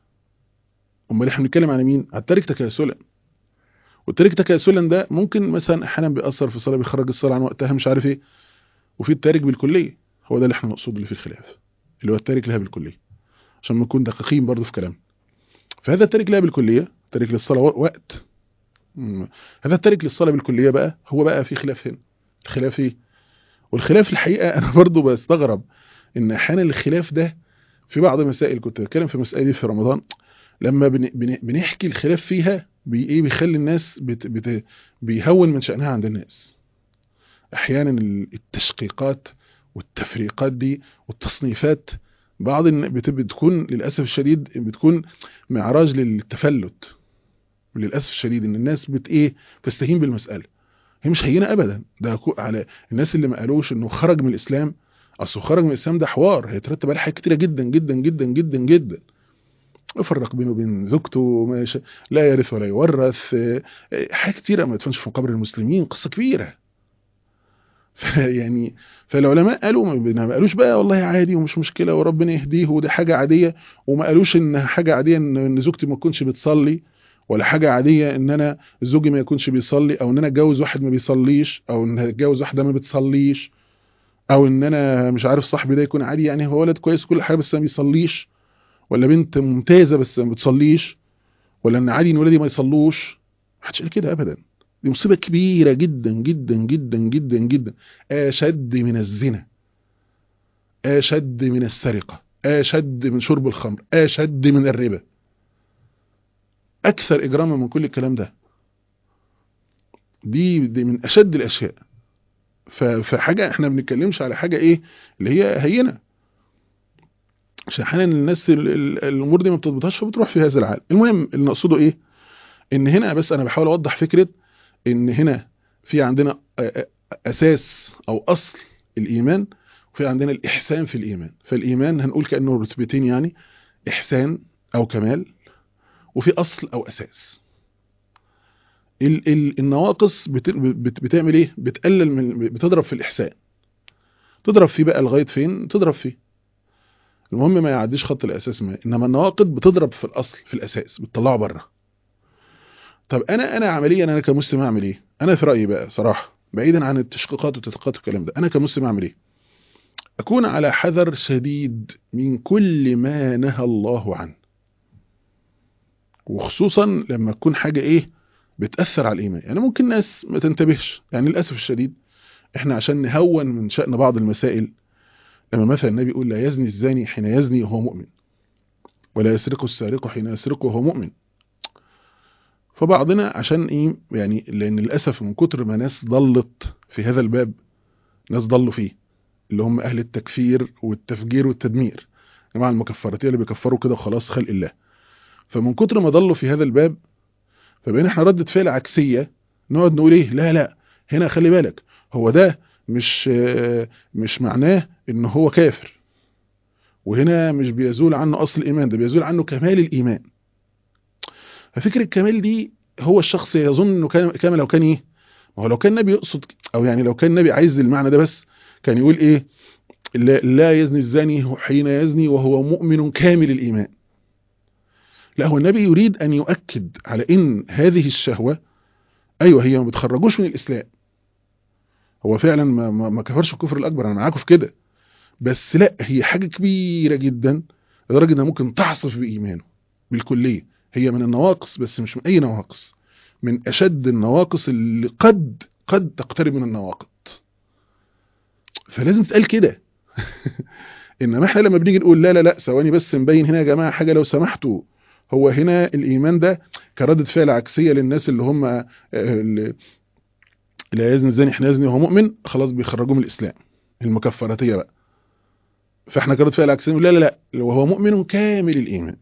امال احنا بنتكلم على مين؟ على التارك تكاسلا. والتارك تكاسلا ده ممكن مثلا احيانا بيأثر في الصلاه، بيخرج الصلاه عن وقتها، مش عارف ايه. وفي التارك بالكليه، هو ده اللي احنا نقصده اللي فيه الخلاف، اللي هو التارك لها بالكليه، عشان نكون دقيقين برضه في كلام. فهذا التارك لها بالكليه، تارك للصلاه وقت. هذا التارك للصلاه بالكليه بقى هو بقى في خلاف هنا. الخلاف ايه؟ والخلاف الحقيقه انا برضو بستغرب ان احيانا الخلاف ده في بعض المسائل، كنت بتكلم في المسائل دي في رمضان، لما بنحكي الخلاف فيها ايه بيخلي الناس بيهون من شأنها عند الناس. احيانا التشقيقات والتفريقات دي والتصنيفات، بعض بتكون للاسف الشديد بتكون معراج للتفلت. للاسف الشديد ان الناس تستهين بالمسألة. هي مش هينه ابدا، ده على الناس اللي ما قالوش انه خرج من الاسلام. اصله خرج من الاسلام ده حوار هيترتب عليه حاجات كتيره جدا جدا جدا جدا جدا. يفرق بينه وبين زوجته، لا يرث ولا يورث، حاجات كتيره ما يدفنش في مقابر المسلمين، قصه كبيره. يعني فالعلماء قالوا ما قالوش بقى والله عادي ومش مشكله وربنا يهديه ودي حاجه عاديه، وما قالوش ان حاجه عاديه ان زوجتي ما تكونش بتصلي، ولا حاجه عاديه ان انا زوجي ما يكونش بيصلي، او ان انا اتجوز واحد ما بيصليش، او ان اتجوز واحده ما بتصليش، او ان انا مش عارف صاحبي ده يكون عادي يعني هو ولد كويس كل حاجه بس ما بيصليش، ولا بنت ممتازه بس ما بتصليش، ولا ان عادي ان ولادي ما يصلوش. محدش قال كده ابدا. دي مصيبه كبيره جدا جدا جدا جدا جدا، اشد من الزنا، اشد من السرقه، اشد من شرب الخمر، اشد من الربا، اكثر اجراما من كل الكلام ده. دي من اشد الاشياء. فحاجه احنا ما بنتكلمش على حاجه ايه اللي هي هينه، عشان احيانا الناس الامور دي ما بتضبطهاش فبتروح في هذا العالم. المهم اللي نقصده ايه، ان هنا بس انا بحاول اوضح فكره ان هنا في عندنا اساس او اصل الايمان، وفي عندنا الاحسان في الايمان. فالايمان هنقول كانه رتبتين، يعني احسان او كمال، وفي اصل او اساس. النواقص بتعمل ايه، بتقلل بتضرب في الاحسان. تضرب فيه بقى لغايه فين تضرب فيه، المهم ما يعديش خط الاساس ما. انما النواقض بتضرب في الاصل في الاساس، بتطلعه بره. طب انا عمليا انا كمسلم اعمل ايه؟ انا في رايي بقى صراحه، بعيدا عن التشقيقات والتدقيقات والكلام ده، انا كمسلم اعمل ايه؟ اكون على حذر شديد من كل ما نهى الله عنه، وخصوصا لما تكون حاجه ايه بتاثر على الايمان. يعني ممكن ناس ما تنتبهش، يعني للاسف الشديد احنا عشان نهون من شأن بعض المسائل، لما مثلا النبي يقول لا يزني الزاني حين يزني وهو مؤمن، ولا يسرق السارق حين يسرق وهو مؤمن. فبعضنا عشان ايه يعني، لان للاسف من كتر ما ناس ضلت في هذا الباب، ناس ضلوا فيه اللي هم اهل التكفير والتفجير والتدمير، جماعه المكفرتيه اللي بيكفروا كده وخلاص خلق الله. فمن كتر ما ضلوا في هذا الباب، فبقينا احنا ردة فعل عكسيه، نقعد نقول ايه لا لا، هنا خلي بالك، هو ده مش معناه ان هو كافر، وهنا مش بيزول عنه اصل الايمان، ده بيزول عنه كمال الايمان. ففكره الكمال دي هو الشخص يظن انه كامل لو كان ايه، ما هو لو كان النبي يقصد، او يعني لو كان النبي عايز المعنى ده بس، كان يقول ايه، لا يزني الزاني حين يزني وهو مؤمن كامل الايمان. لا، هو النبي يريد ان يؤكد على ان هذه الشهوه ايوه هي ما بتخرجوش من الاسلام، هو فعلا ما كفرش الكفر الاكبر، انا معاكم في كده، بس لا، هي حاجه كبيره جدا لدرجه انها ممكن تعصف بايمانه بالكليه. هي من النواقص، بس مش من اي نواقص، من اشد النواقص اللي قد تقترب من النواقض. فلازم تتقال كده. انما احنا لما بنيجي نقول لا لا لا ثواني بس نبين هنا يا جماعه حاجه لو سمحتوا، هو هنا الايمان ده كردة فعل عكسيه للناس اللي هم اللي لا يزني الزاني حين يزني وهو مؤمن، خلاص بيخرجوه من الاسلام، المكفرتيه بقى. فاحنا كردة فعل عكسيه لا لا لا، وهو مؤمن كامل الايمان.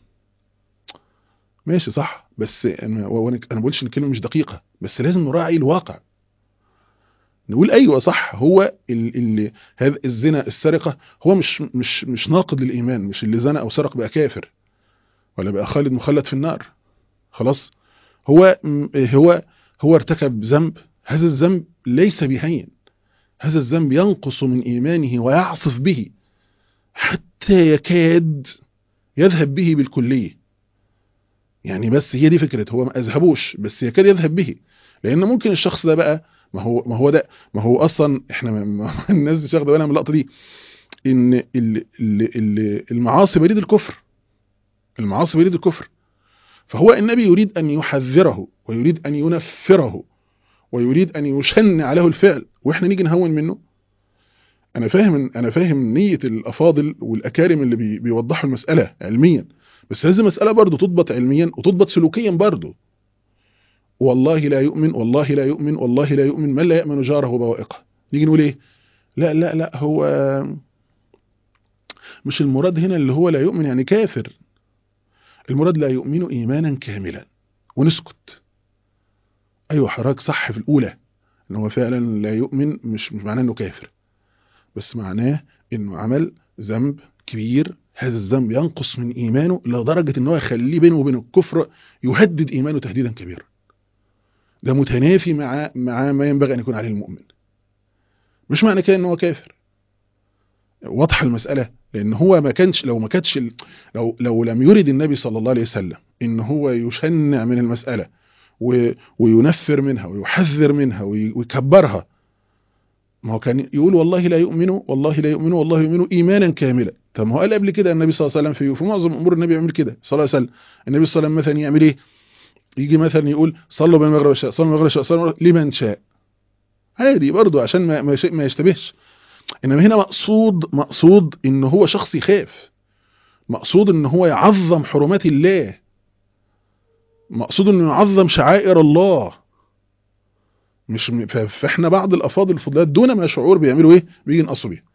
ماشي صح، بس انا ما بقولش ان الكلمه مش دقيقه، بس لازم نراعي الواقع. نقول ايوه صح، هو هذا الزنا السرقه هو مش ناقض للايمان، مش اللي زنى او سرق بقى كافر ولا بقى خالد مخلد في النار خلاص. هو هو هو ارتكب ذنب، هذا الذنب ليس بهين، هذا الذنب ينقص من ايمانه ويعصف به حتى يكاد يذهب به بالكليه. يعني بس هي دي فكره، هو ما اذهبوش بس يكاد يذهب به، لان ممكن الشخص ده بقى ما هو ده، ما هو اصلا احنا الناس مش واخده بالها من اللقطه دي، ان المعاصي بريد الكفر، المعاصي بريد الكفر. فهو النبي يريد ان يحذره ويريد ان ينفره ويريد ان يشن عليه الفعل، واحنا نيجي نهون منه. انا فاهم نيه الافاضل والاكارم اللي بيوضحوا المساله علميا، بس لازم المساله برضه تضبط علميا وتضبط سلوكيا برضه. والله لا يؤمن، والله لا يؤمن، والله لا يؤمن من لا يأمن جاره بوائقه. نيجي نقول ايه، لا لا لا، هو مش المراد هنا اللي هو لا يؤمن يعني كافر، المراد لا يؤمن ايمانا كاملا، ونسكت. ايوه حضرتك صح في الاولى، ان هو فعلا لا يؤمن مش معناه انه كافر، بس معناه انه عمل ذنب كبير، هذا الذنب ينقص من ايمانه لدرجه ان هو يخليه بينه وبين الكفر، يهدد ايمانه تهديدا كبيرا. ده متنافي مع ما ينبغي ان يكون عليه المؤمن. مش معنى كده ان هو كافر، واضحه المساله، لان هو ما كانش، لو ما كانتش لو لم يرد النبي صلى الله عليه وسلم ان هو يشنع من المساله وينفر منها ويحذر منها ويكبرها، ما هو كان يقول والله لا يؤمن، والله لا يؤمن، والله يؤمن ايمانا كاملا. طب ما هو قال قبل كده النبي صلى الله عليه وسلم في معظم امور النبي يعمل كده صلى الله عليه وسلم. النبي صلى الله عليه وسلم مثلا يعمل ايه، يجي مثلا يقول صلوا بين المغرب والعشاء، صلوا المغرب والعشاء، صلوا لمن شاء، عادي برضه عشان ما يشتبهش. انما هنا مقصود ان هو شخص يخاف، مقصود ان هو يعظم حرمات الله، مقصود انه يعظم شعائر الله. مش فاحنا بعض الافاضل الفضلات دون ما شعور بيعملوا ايه، بيجي ينقصوا بيها.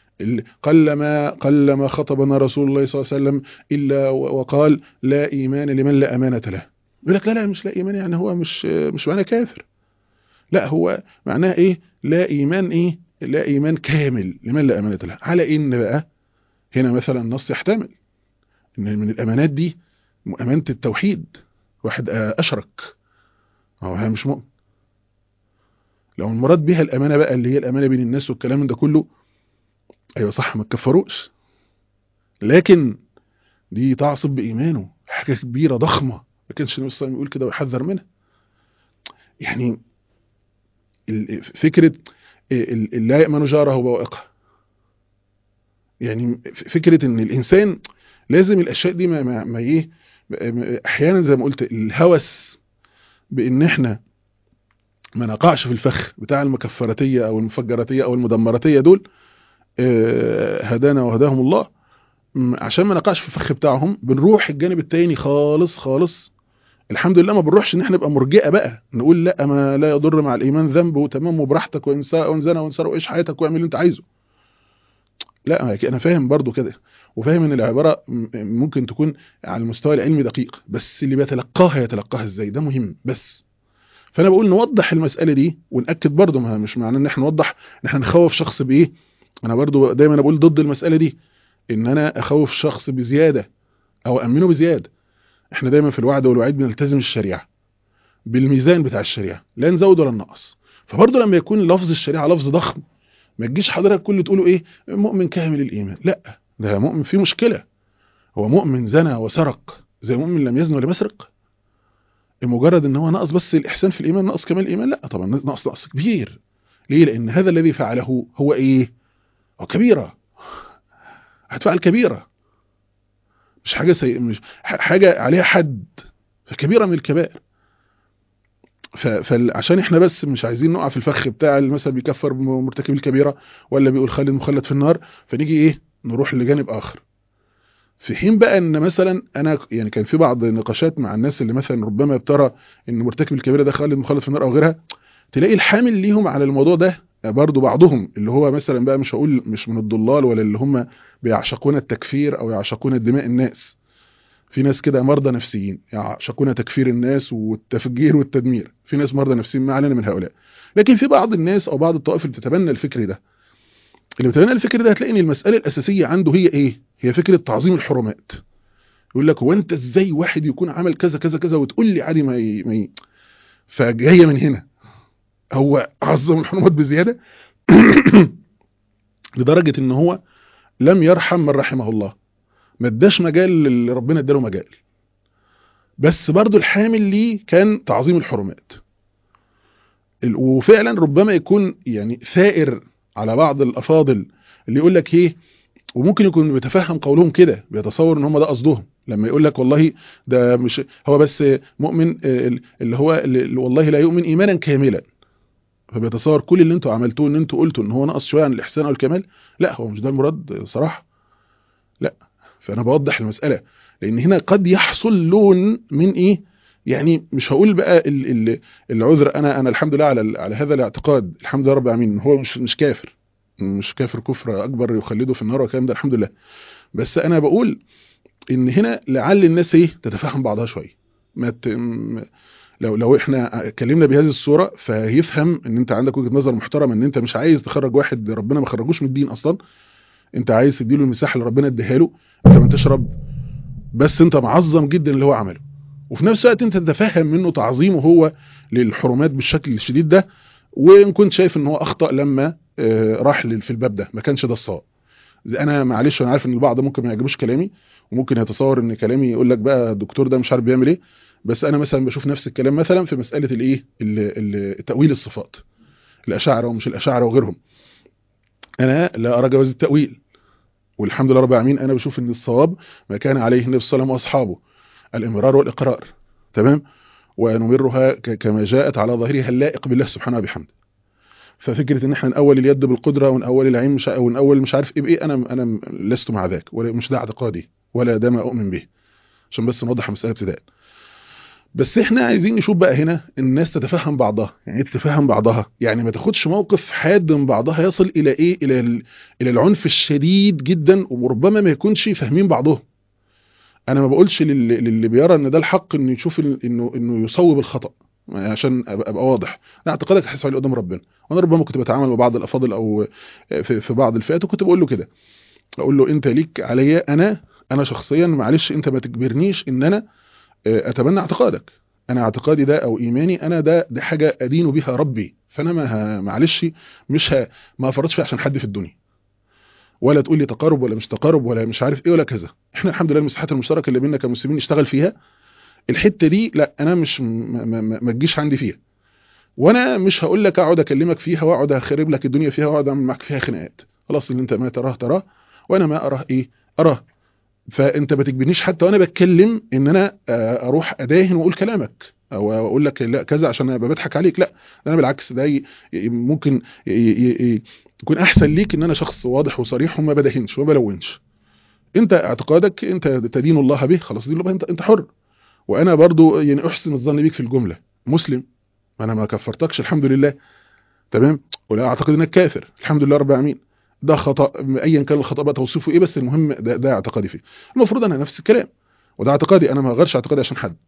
قلما خطبنا رسول الله صلى الله عليه وسلم الا وقال لا ايمان لمن لا امانه له. يقول لك لا مش لا ايمان يعني هو مش معناه كافر، لا هو معناه ايه، لا ايمان ايه، لا ايمان كامل لمن لا امانه له. على ان بقى هنا مثلا النص يحتمل ان من الامانات دي امانه التوحيد، واحد اشرك هو مش مؤمن. لو المراد بها الامانه بقى اللي هي الامانه بين الناس والكلام من ده كله، ايوه صح ما تكفروش، لكن دي تعصب بايمانه، حاجه كبيره ضخمه ما كانش النبي صلى الله عليه وسلم يقول كده ويحذر منها. يعني فكره لا يامن جاره بوائقه، يعني فكره ان الانسان لازم الاشياء دي ما ايه، احيانا زي ما قلت الهوس بان احنا ما نقعش في الفخ بتاع المكفرتيه او المفجرتيه او المدمرتيه دول، هدانا وهداهم الله. عشان ما نقعش في الفخ بتاعهم بنروح الجانب التاني خالص خالص. الحمد لله ما بنروحش ان احنا نبقى مرجئه بقى نقول لا ما لا يضر مع الايمان ذنب وتمام وبراحتك وان زنا وانسرق وعيش حياتك واعمل اللي انت عايزه. لا انا فاهم برضو كده، وفاهم ان العباره ممكن تكون على المستوى العلمي دقيق، بس اللي بيتلقاها يتلقاها ازاي ده مهم. بس فانا بقول نوضح المساله دي ونأكد برضو، ما مش معناه ان احنا نوضح ان احنا نخوف شخص بايه. انا برضو دايما بقول ضد المساله دي، ان انا اخوف شخص بزياده او امنه بزياده. احنا دايما في الوعد والوعيد بنلتزم الشريعه بالميزان بتاع الشريعه، لا نزود ولا ننقص. فبرضه لما يكون لفظ الشريعه لفظ ضخم، ما تجيش حضرتك كل تقوله ايه مؤمن كامل الايمان، لا ده مؤمن فيه مشكله. هو مؤمن زنى وسرق زي مؤمن لم يزن ولم يسرق؟ مجرد ان هو نقص بس الاحسان في الايمان نقص كمال الايمان؟ لا طبعا نقص كبير. ليه؟ لان هذا الذي فعله هو ايه، هو كبيره، هتفعل كبيره، مش حاجه مش حاجه عليها حد، فكبيره من الكبائر. فعشان احنا بس مش عايزين نقع في الفخ بتاع مثلا بيكفر مرتكب الكبيره ولا بيقول خالد مخلد في النار، فنيجي ايه نروح لجانب اخر. في حين بقى ان مثلا انا يعني كان في بعض النقاشات مع الناس اللي مثلا ربما بترى ان مرتكب الكبيره ده خالد مخلد في النار او غيرها، تلاقي الحامل ليهم على الموضوع ده برضو بعضهم اللي هو مثلا بقى مش هقول مش من الضلال ولا اللي هم بيعشقون التكفير او يعشقون دماء الناس. في ناس كده مرضى نفسيين يعشقون تكفير الناس والتفجير والتدمير، في ناس مرضى نفسيين ما علينا من هؤلاء. لكن في بعض الناس او بعض الطوائف اللي بتتبنى الفكر ده، هتلاقي ان المساله الاساسيه عنده هي ايه، هي فكره تعظيم الحرمات. يقول لك هو انت ازاي واحد يكون عمل كذا كذا كذا وتقول لي عادي فجايه من هنا. هو عظم الحرمات بزياده لدرجه ان هو لم يرحم من رحمه الله، ما اداش مجال اللي ربنا اداله مجال. بس برضو الحامل ليه كان تعظيم الحرمات. وفعلا ربما يكون يعني ثائر على بعض الافاضل اللي يقول لك ايه، وممكن يكون بيتفهم قولهم كده، بيتصور ان هم ده قصدهم لما يقول لك والله ده مش هو بس مؤمن اللي هو اللي والله لا يؤمن ايمانا كاملا، فبيتصور كل اللي انتوا عملتوه ان انتوا قلتوا ان هو نقص شويه عن الاحسان او الكمال. لا هو مش ده المراد صراحه، لا. فانا بوضح المساله لان هنا قد يحصل لون من ايه، يعني مش هقول بقى العذر، انا الحمد لله على هذا الاعتقاد، الحمد لله رب العالمين، هو مش كافر، مش كافر كفر اكبر يخلده في النار والكلام ده الحمد لله. بس انا بقول ان هنا لعل الناس ايه تتفهم بعضها شويه. ما ت... لو احنا اتكلمنا بهذه الصوره فيفهم ان انت عندك وجهه نظر محترمه، ان انت مش عايز تخرج واحد ربنا ما خرجوش من الدين اصلا، انت عايز تديله المساحه اللي ربنا اديها له، انت ما تشرب، بس انت معظم جدا اللي هو عمله، وفي نفس الوقت انت تتفهم منه تعظيمه هو للحرمات بالشكل الشديد ده. وان كنت شايف ان هو اخطا لما راح في الباب ده، ما كانش ده الصواب. انا معلش انا عارف ان البعض ممكن ما يعجبوش كلامي، وممكن يتصور ان كلامي يقول لك بقى الدكتور ده مش عارف بيعمل ايه. بس انا مثلا بشوف نفس الكلام مثلا في مساله الايه تاويل الصفات، الاشاعره ومش الاشاعره وغيرهم. انا لا ارى جواز التاويل، والحمد لله رب العالمين انا بشوف ان الصواب ما كان عليه النبي صلى الله عليه وسلم واصحابه، الامرار والاقرار، تمام، ونمرها كما جاءت على ظاهرها اللائق بالله سبحانه وبحمده. ففكره ان احنا نأول اليد بالقدره ونأول العين ونأول مش عارف ايه بايه، انا لست مع ذاك، ولا مش ده اعتقادي ولا ده ما اؤمن به، عشان بس نوضح المساله ابتداء. بس احنا عايزين نشوف بقى هنا الناس تتفهم بعضها. يعني ايه تتفهم بعضها؟ يعني ما تاخدش موقف حاد من بعضها يصل الى ايه، الى العنف الشديد جدا، وربما ما يكونش فاهمين بعضهم. انا ما بقولش للي بيرى ان ده الحق انه يشوف انه يصوب الخطأ، عشان ابقى واضح. ده اعتقادك هحس عليه قدام ربنا. وانا ربما كنت بتعامل مع بعض الافاضل او في بعض الفئات، وكنت بقول له كده، اقول له انت ليك عليا انا شخصيا، معلش انت ما تجبرنيش ان انا اتبنى اعتقادك. انا اعتقادي ده او ايماني انا ده حاجه ادين بها ربي، فانا معلش مش ما فرطش فيها عشان حد في الدنيا، ولا تقول لي تقارب ولا مش تقارب ولا مش عارف ايه ولا كذا. احنا الحمد لله المساحات المشتركه اللي بيننا كمسلمين نشتغل فيها. الحته دي لا، انا مش ما تجيش عندي فيها، وانا مش هقول لك اقعد اكلمك فيها واقعد اخرب لك الدنيا فيها واقعد اعمل معاك فيها خناقات. خلاص، اللي انت ما تراه وانا ما اراه اراه. فانت ما تجبرنيش حتى وانا بتكلم ان انا اروح اداهن واقول كلامك او اقول لك لا كذا عشان ابقى بضحك عليك. لا، انا بالعكس، ده ممكن يكون احسن ليك ان انا شخص واضح وصريح وما بدهنش وما بلونش. انت اعتقادك انت تدين الله به، خلاص دي الله، انت حر. وانا برضو يعني احسن الظن بيك في الجمله مسلم، انا ما كفرتكش الحمد لله، تمام، ولا اعتقد انك كافر الحمد لله رب العالمين. ده خطأ ايا كان الخطأ بقى توصيفه ايه، بس المهم ده اعتقادي فيه. المفروض انا نفس الكلام، وده اعتقادي، انا ما اغيرش اعتقادي عشان حد،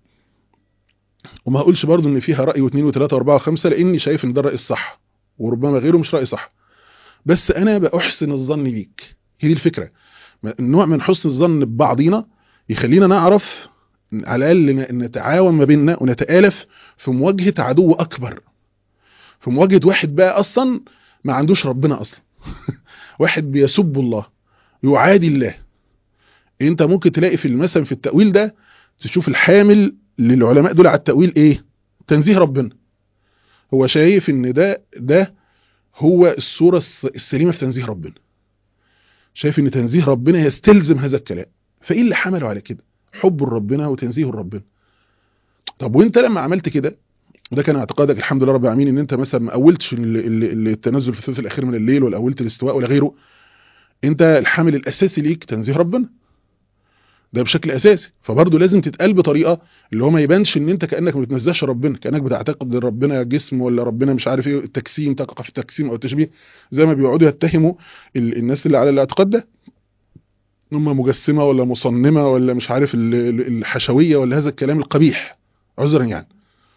وما هقولش برضو ان فيها راي واثنين وثلاثه واربعه وخمسه، لاني شايف ان ده الراي الصح وربما غيره مش راي صح. بس انا بأحسن الظن بيك، هي دي الفكره. نوع من حسن الظن ببعضينا يخلينا نعرف على الاقل نتعاون ما بيننا ونتآلف في مواجهه عدو اكبر، في مواجهه واحد بقى اصلا ما عندوش ربنا اصلا واحد بيسب الله، يعادي الله. انت ممكن تلاقي في مثلا في التأويل ده، تشوف الحامل للعلماء دول على التأويل ايه؟ تنزيه ربنا. هو شايف ان ده هو الصورة السليمة في تنزيه ربنا، شايف ان تنزيه ربنا يستلزم هذا الكلام. فايه اللي حمله على كده؟ حب ربنا وتنزيه ربنا. طب وانت لما عملت كده، وده كان اعتقادك الحمد لله رب العالمين، ان انت مثلا ما اولتش التنزل في الثلث الاخير من الليل، ولا اولت الاستواء ولا غيره، انت الحامل الاساسي ليك تنزيه ربنا ده بشكل اساسي. فبرضه لازم تتقال بطريقه اللي هو ما يبانش ان انت كانك ما بتنزهش ربنا، كانك بتعتقد ان ربنا جسم ولا ربنا مش عارف ايه، التجسيم، تقع في التجسيم او التشبيه، زي ما بيقعدوا يتهموا الناس اللي على الاعتقاد ده ان هم مجسمه ولا مصنمه ولا مش عارف الحشويه ولا هذا الكلام القبيح، عذرا يعني.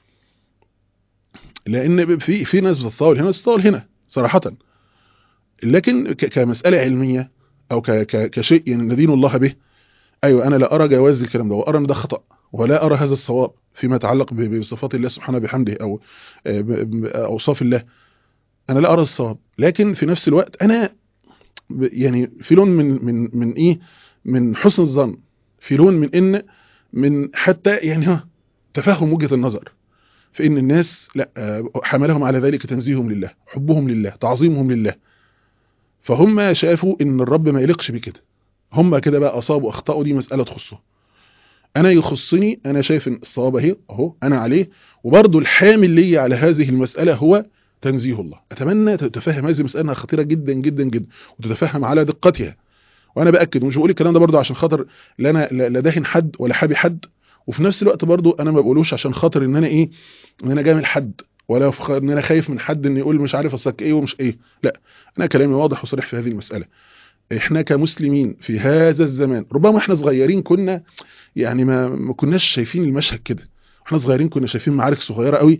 لان في ناس بتتطاول هنا بتتطاول هنا صراحه، لكن كمساله علميه او كشيء يعني ندين الله به، ايوه انا لا ارى جواز الكلام ده، وارى ان ده خطأ، ولا ارى هذا الصواب فيما يتعلق بصفات الله سبحانه بحمده او اوصاف الله. انا لا ارى الصواب، لكن في نفس الوقت انا يعني في لون من ايه، من حسن الظن، في لون من ان من حتى يعني تفهم وجهة النظر في ان الناس لا حملهم على ذلك تنزيههم لله، حبهم لله، تعظيمهم لله. فهم شافوا ان الرب ما يليقش بكده، هم كده بقى اصابوا اخطاوا، دي مسألة تخصهم. انا يخصني، انا شايف ان الصواب اهو انا عليه، وبرضه الحامل لي على هذه المسألة هو تنزيه الله. اتمنى تتفهم هذه المسألة انها خطيرة جدا جدا جدا، وتتفهم على دقتها. وانا باكد ومش بقول الكلام ده برضه عشان خاطر لا انا لا داهن حد ولا حابي حد، وفي نفس الوقت برضه انا ما بقولوش عشان خاطر ان انا ايه، ان انا جامل حد، ولا ان انا خايف من حد ان يقول مش عارف اصلك ايه ومش ايه. لا، انا كلامي واضح وصريح في هذه المسألة. احنا كمسلمين في هذا الزمان، ربما احنا صغيرين كنا يعني ما كناش شايفين المشهد كده، احنا صغيرين كنا شايفين معارك صغيرة قوي.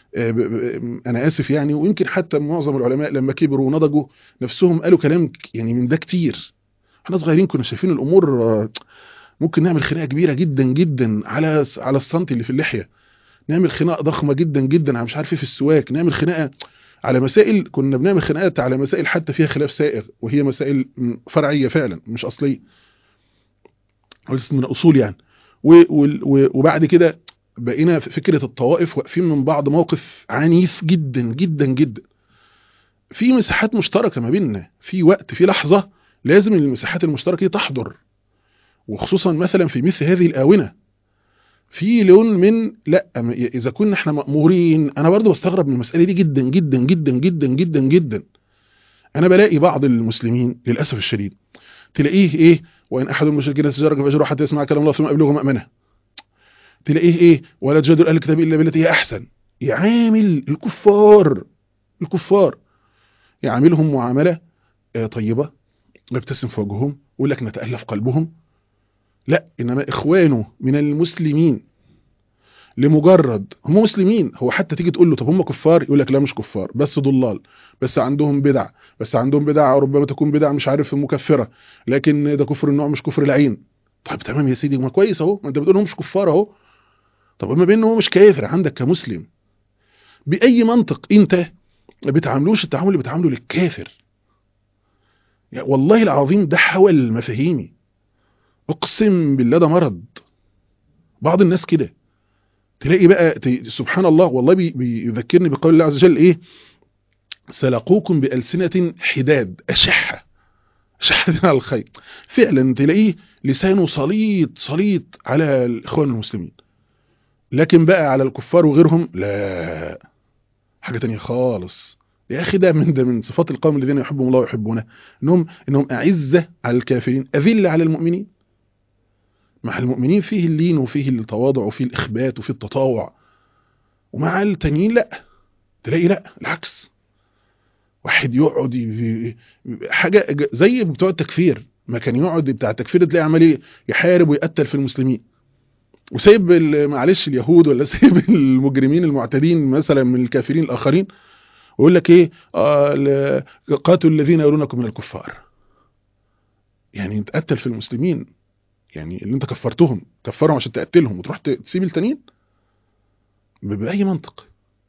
انا اسف يعني، ويمكن حتى معظم العلماء لما كبروا ونضجوا نفسهم قالوا كلام يعني من ده كتير. احنا صغيرين كنا شايفين الامور ممكن نعمل خناقه كبيره جدا جدا على السنتي اللي في اللحيه، نعمل خناقه ضخمه جدا جدا على مش عارف ايه في السواك، نعمل خناقه على مسائل، كنا بنعمل خناقات على مسائل حتى فيها خلاف سائغ، وهي مسائل فرعيه فعلا مش اصليه، وليست من الاصول يعني. وبعد كده بقينا في فكره الطوائف واقفين من بعض موقف عنيف جدا جدا جدا. في مساحات مشتركه ما بيننا، في وقت، في لحظه لازم المساحات المشتركه دي تحضر، وخصوصا مثلا في مثل هذه الآونة، في لون من لا اذا كنا احنا مأمورين. انا برضو بستغرب من المسألة دي جدا جدا جدا جدا جدا جدا. انا بلاقي بعض المسلمين للأسف الشديد تلاقيه ايه، وان احد المشركين استجارك فاجره حتى يسمع كلام الله ثم ابلغه مأمنه. تلاقيه ايه؟ ولا تجادل اهل الكتاب الا بالتي هي احسن. يعامل الكفار يعاملهم معامله طيبه، ويبتسم في وجههم ويقول لك نتالف قلبهم. لا، انما اخوانه من المسلمين لمجرد هم مسلمين، هو حتى تيجي تقول له طب هم كفار، يقول لك لا مش كفار، بس ضلال، بس عندهم بدع، بس عندهم بدع ربما تكون بدع مش عارف مكفره، لكن ده كفر النوع مش كفر العين. طيب تمام يا سيدي، ما كويس اهو، ما انت بتقول هم مش كفار اهو. طب ما بين هو مش كافر عندك كمسلم، باي منطق انت ما بتعاملوش التعامل اللي بتعامله للكافر؟ يعني والله العظيم ده حول مفاهيمي، اقسم بالله ده مرض. بعض الناس كده تلاقي بقى سبحان الله، والله بيذكرني بقول الله عز وجل ايه؟ سلقوكم بألسنة حداد أشحة، أشحة على الخير. فعلا تلاقيه لسانه سليط على الإخوان المسلمين، لكن بقى على الكفار وغيرهم لا، حاجة تانية خالص. يا أخي ده من صفات القوم الذين يحبهم الله ويحبونه، إنهم أعزة على الكافرين أذلة على المؤمنين. مع المؤمنين فيه اللين وفيه التواضع وفيه الإخبات وفيه التطاوع، ومع التانيين لا، تلاقي لا العكس. واحد يقعد حاجه زي بتوع التكفير، ما كان يقعد بتاع التكفير تلاقيه عمال ايه؟ يحارب ويقتل في المسلمين، وسايب معلش اليهود ولا سايب المجرمين المعتدين مثلا من الكافرين الاخرين، ويقول لك ايه؟ قاتلوا الذين يرونكم من الكفار. يعني انت تقتل في المسلمين، يعني اللي انت كفرهم عشان تقتلهم وتروح تسيب التانيين؟ باي منطق؟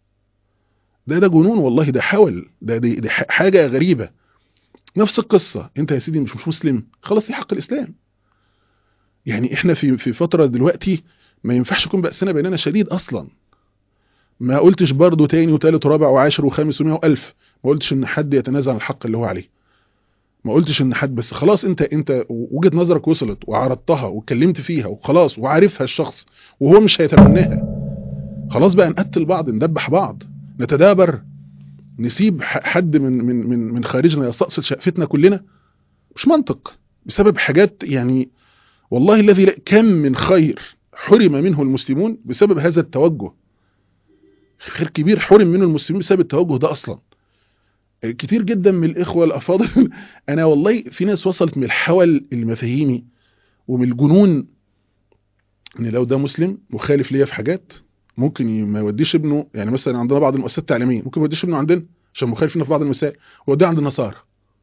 ده جنون والله، ده حول، دي حاجه غريبه. نفس القصة، انت يا سيدي مش مسلم، خلاص في حق الاسلام. يعني احنا في فترة دلوقتي ما ينفعش يكون بأسنا بيننا شديد اصلا. ما قلتش برضو تاني وتالت ورابع وعاشر وخامس ومئة والف، ما قلتش ان حد يتنازع عن الحق اللي هو عليه، ما قلتش ان حد، بس خلاص انت وجهة نظرك وصلت وعرضتها واتكلمت فيها وخلاص وعارفها الشخص وهو مش هيتبناها، خلاص بقى نقتل بعض، ندبح بعض، نتدابر، نسيب حد من خارجنا يستأصل شقفتنا كلنا؟ مش منطق. بسبب حاجات يعني والله الذي كم من خير حرم منه المسلمون بسبب هذا التوجه، خير كبير حرم منه المسلمين بسبب التوجه ده اصلا. كتير جدا من الاخوه الافاضل انا والله في ناس وصلت من الحول المفاهيمي ومن الجنون، ان لو ده مسلم مخالف ليا في حاجات ممكن ما يوديش ابنه. يعني مثلا عندنا بعض المؤسسات التعليميه ممكن ما يوديش ابنه عندنا عشان مخالف لنا في بعض المسائل، ويوديه عند النصارى،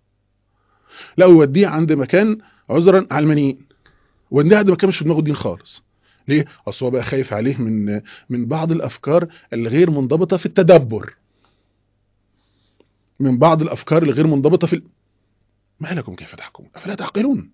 لا يوديه عند مكان عذرا علمانيين، ويوديه عند مكان مش في دماغه الدين خالص. ليه؟ اصل هو بقى خايف عليه من بعض الافكار الغير منضبطه في التدبر، من بعض الافكار الغير منضبطه ما لكم كيف تحكمون افلا تعقلون؟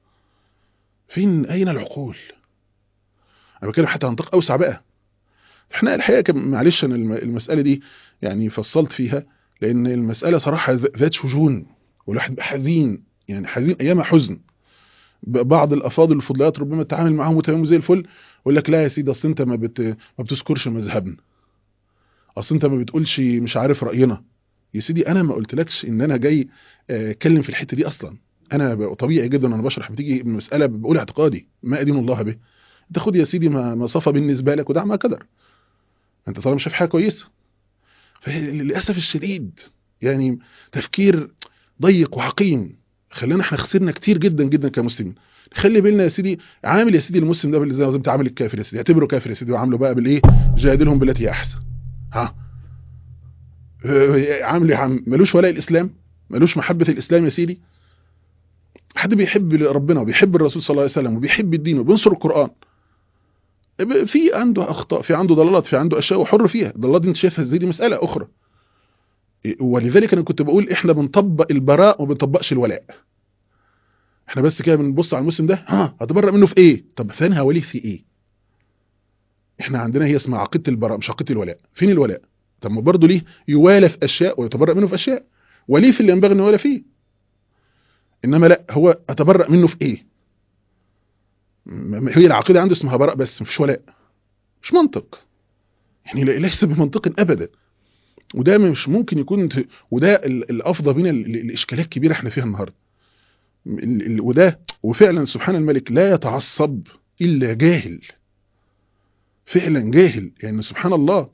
اين العقول؟ انا بتكلم حتى عن نطاق اوسع بقى. احنا الحقيقه معلش انا المساله دي يعني فصلت فيها، لان المساله صراحه ذات شجون، والواحد بقى حزين، يعني حزين ايامها حزن. بعض الافاضل الفضليات ربما التعامل معاهم وتمام زي الفل، يقول لك لا يا سيدي اصل انت ما بتذكرش مذهبنا، اصل انت ما بتقولش مش عارف راينا. يا سيدي انا ما قلتلكش ان انا جاي اتكلم في الحته دي اصلا. انا طبيعي جدا انا بشرح، بتيجي مساله بقول اعتقادي ما ادين الله به، انت خد يا سيدي ما صفى بالنسبه لك ودع ما قدر، انت طالما شايف حاجه كويسه. فللاسف الشديد يعني تفكير ضيق وعقيم خلينا احنا خسرنا كتير جدا جدا كمسلمين. خلي بالنا يا سيدي، عامل يا سيدي المسلم ده زي ما انت عامل الكافر يا سيدي، اعتبره كافر يا سيدي، وعامله بقى بالايه؟ جادلهم بالتي هي احسن. ها عامل يا عم ملوش ولاء الاسلام، ملوش محبه الاسلام يا سيدي. حد بيحب ربنا وبيحب الرسول صلى الله عليه وسلم وبيحب الدين وبينصر القران، في عنده اخطاء، في عنده ضلالات، في عنده اشياء وحر فيها، الضلالات دي انت شايفها زي دي مساله اخرى. ولذلك انا كنت بقول احنا بنطبق البراء وما بنطبقش الولاء. احنا بس كده بنبص على المسلم ده، هتبرأ منه في ايه؟ طب ثاني هوليه في ايه؟ احنا عندنا هي اسمها عقيده البراء مش عقيده الولاء. فين الولاء؟ طب ما برضه ليه يوالى في اشياء ويتبرأ منه في اشياء، وليه في اللي ينبغي ان يوالى فيه. انما لا، هو اتبرأ منه في ايه؟ هي العقيده عنده اسمها براء بس مفيش ولاء. مش منطق، يعني ليس بمنطق ابدا. وده مش ممكن يكون، وده الافضل بين الاشكالات الكبيره احنا فيها النهارده. وده وفعلا سبحان الملك لا يتعصب الا جاهل. فعلا جاهل. يعني سبحان الله،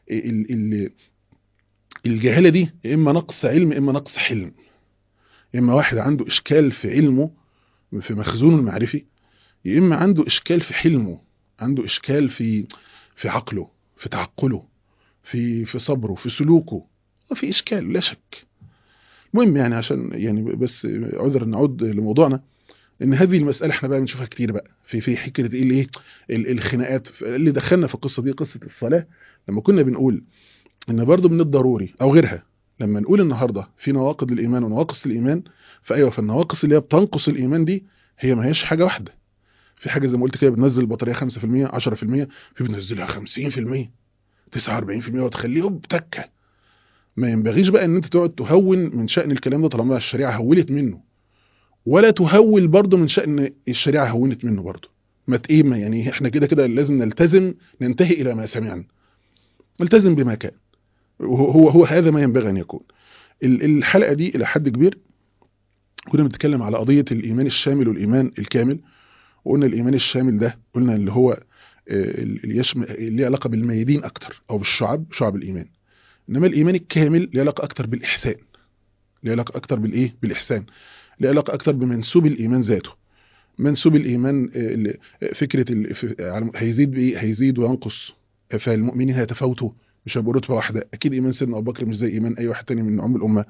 الجهالة دي يا إما نقص علم يا إما نقص حلم. يا إما واحد عنده إشكال في علمه، في مخزونه المعرفي، يا إما عنده إشكال في حلمه، عنده إشكال في عقله، في تعقله، في صبره، في سلوكه، وفي إشكال لا شك. المهم يعني عشان يعني بس عذر نعود لموضوعنا، ان هذه المساله احنا بقى بنشوفها كتير بقى في حكره ايه الايه الخناقات اللي دخلنا في القصه دي، قصه الصلاه. لما كنا بنقول ان برضو من الضروري او غيرها، لما نقول النهارده في نواقض الايمان ونواقص الايمان، فايوه، فالنواقص اللي هي بتنقص الايمان دي هي ما هيش حاجه واحده. في حاجه زي ما قلت كده بتنزل البطاريه 5%، 10%، في بتنزلها 50%، 49%، وتخليه بتكه. ما ينبغيش بقى ان انت تقعد تهون من شأن الكلام ده طالما الشريعه هولت منه، ولا تهول برضه من شأن الشريعه هونت منه برضه. ما ايه، يعني احنا كده كده لازم نلتزم، ننتهي الى ما سمعنا، نلتزم بما كان. هو هذا ما ينبغي ان يكون. الحلقه دي الى حد كبير كنا بنتكلم على قضيه الايمان الشامل والايمان الكامل. وقلنا الايمان الشامل ده قلنا اللي هو اللي يشمل، اللي علاقه بالميادين اكتر او بالشعب، شعب الايمان. انما الايمان الكامل له علاقه اكتر بالاحسان، له علاقه اكتر بالايه، بالاحسان، له علاقه اكتر بمنسوب الايمان ذاته. منسوب الايمان فكره هيزيد بايه، هيزيد وينقص. فالمؤمنين هيتفاوتوا، مش هيبقوا رتبه واحده. اكيد ايمان سيدنا ابو بكر مش زي ايمان اي واحد تاني من عم الامه.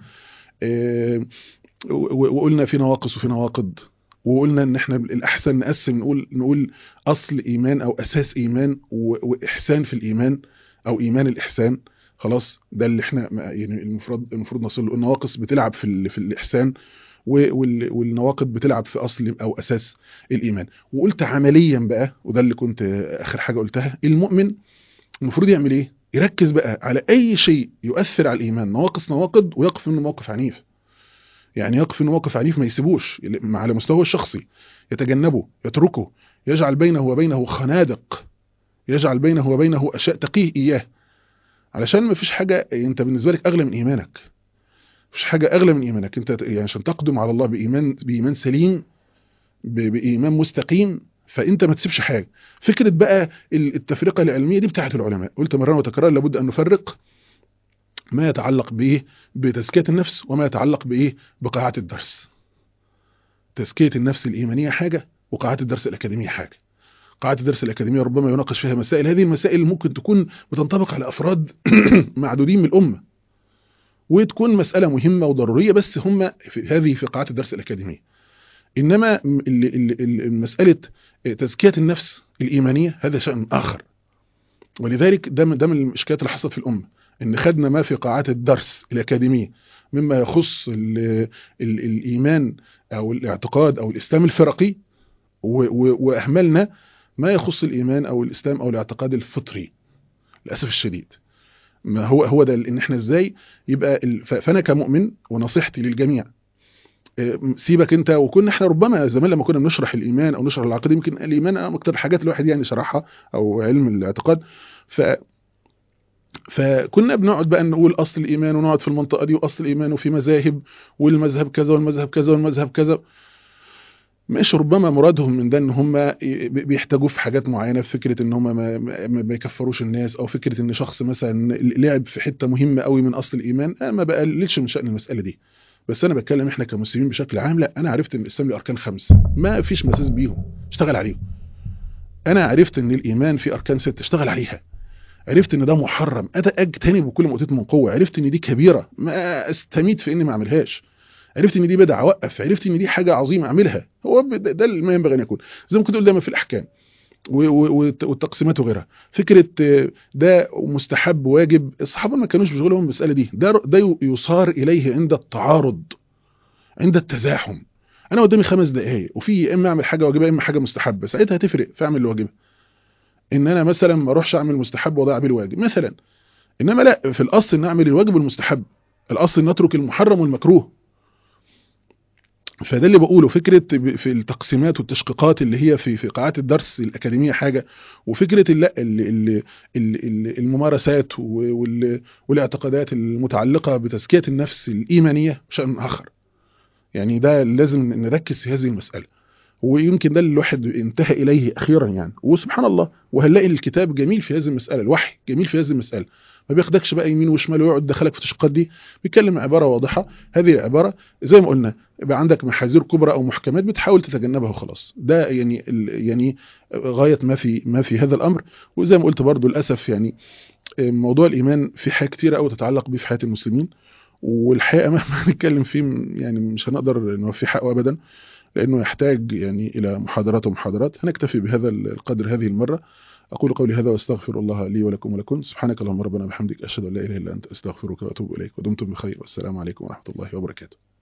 وقلنا في نواقص وفي نواقض. وقلنا ان احنا الاحسن نقسم، نقول اصل ايمان او اساس ايمان واحسان في الايمان، او ايمان الاحسان. خلاص، ده اللي احنا يعني المفروض نصل له. النواقص بتلعب في الاحسان، والنواقض بتلعب في اصل او اساس الايمان. وقلت عمليا بقى، وده اللي كنت اخر حاجه قلتها، المؤمن المفروض يعمل ايه؟ يركز بقى على اي شيء يؤثر على الايمان، نواقض، ويقف منه موقف عنيف. يعني يقف انه موقف عنيف، ما يسيبوش على مستوى الشخصي، يتجنبه، يتركه، يجعل بينه وبينه خنادق، يجعل بينه وبينه اشياء تقيه اياه. علشان ما فيش حاجه انت بالنسبه لك اغلى من ايمانك. مفيش حاجه اغلى من ايمانك. انت يعني عشان تقدم على الله بايمان سليم، بايمان مستقيم، فانت ما تسيبش حاجه. فكره بقى التفرقه العلميه دي بتاعت العلماء، قلت مرة وتكرار، لابد ان نفرق ما يتعلق بايه، بتزكيه النفس، وما يتعلق بايه، بقاعات الدرس. تزكية النفس الإيمانية حاجة، وقاعات الدرس الأكاديمية حاجة. قاعات الدرس الأكاديمية ربما يناقش فيها مسائل، هذه المسائل ممكن تكون بتنطبق على أفراد معدودين من الأمة، وتكون مسألة مهمة وضرورية، بس هم في قاعات الدرس الأكاديمية. إنما مسألة تزكية النفس الإيمانية هذا شأن آخر. ولذلك ده من الإشكالات اللي حصلت في الأمة، إن خدنا ما في قاعات الدرس الأكاديمية مما يخص الإيمان أو الاعتقاد أو الإسلام الفرقي، وأهملنا ما يخص الإيمان أو الإسلام أو الاعتقاد الفطري، للأسف الشديد. ما هو ده، إن إحنا إزاي يبقى فأنا كمؤمن، ونصيحتي للجميع، سيبك أنت. وكنا إحنا ربما زمان لما كنا بنشرح الإيمان أو نشرح العقيدة، يمكن الإيمان أكتر الحاجات الواحد يعني شرحها، أو علم الاعتقاد. فكنا بنقعد بقى نقول أصل الإيمان، ونقعد في المنطقة دي، وأصل الإيمان، وفي مذاهب، والمذهب كذا والمذهب كذا والمذهب كذا. مش ربما مرادهم من ده ان هم بيحتاجوه في حاجات معينه، في فكره ان هم ما يكفروش الناس، او فكره ان شخص مثلا لعب في حته مهمه قوي من اصل الايمان. انا ما بقللش من شان المساله دي، بس انا بتكلم احنا كمسلمين بشكل عام. لا، انا عرفت ان الاسلام له اركان 5، ما فيش مساس بيهم، اشتغل عليهم. انا عرفت ان الايمان فيه اركان 6، اشتغل عليها. عرفت ان ده محرم، اجتنب بكل ما اوتيت من قوه. عرفت ان دي كبيره، ما استميت في اني ما اعملهاش. عرفت ان دي بدعه، اوقف. عرفت ان دي حاجه عظيمه، اعملها. هو ده اللي ما ينبغي ان يكون. زي ما كنت اقول دايما في الاحكام والتقسيمات وغيرها، فكره ده مستحب واجب، الصحابه ما كانوش بيشغلهم المساله دي. ده يصار اليه عند التعارض، عند التزاحم. انا قدامي 5 دقائق، وفي اما اعمل حاجه واجبه اما حاجه مستحبه، ساعتها هتفرق فاعمل الواجبه. ان انا مثلا ما اروحش اعمل مستحب واضيع بيه الواجب مثلا. انما لا، في الاصل ان اعمل الواجب والمستحب، الاصل ان اترك المحرم والمكروه. فده اللي بقوله، فكرة في التقسيمات والتشقيقات اللي هي في قاعات الدرس الأكاديمية حاجة، وفكرة الممارسات والاعتقادات المتعلقة بتزكية النفس الإيمانية شأن آخر. يعني ده لازم نركز في هذه المسألة. ويمكن ده اللي الواحد انتهى اليه اخيرا يعني. وسبحان الله، وهنلاقي الكتاب جميل في هذه المساله، الوحي جميل في هذه المساله، ما بياخدكش بقى يمين وشمال ويقعد يدخلك في التشققات دي، بيتكلم عباره واضحه. هذه العباره زي ما قلنا يبقى عندك محاذير كبرى او محكمات بتحاول تتجنبها وخلاص. ده يعني يعني غايه ما في هذا الامر. وزي ما قلت برضو للاسف يعني موضوع الايمان في حاجات كتيره قوي تتعلق بيه في حياه المسلمين، والحقيقه مهما نتكلم فيه يعني مش هنقدر نوفي حقه ابدا، لأنه يحتاج يعني إلى محاضرات ومحاضرات. هنكتفي بهذا القدر هذه المرة. أقول قولي هذا وأستغفر الله لي ولكم ولكم. سبحانك اللهم ربنا وبحمدك، أشهد أن لا إله إلا أنت، أستغفرك وأتوب إليك. ودمتم بخير، والسلام عليكم ورحمة الله وبركاته.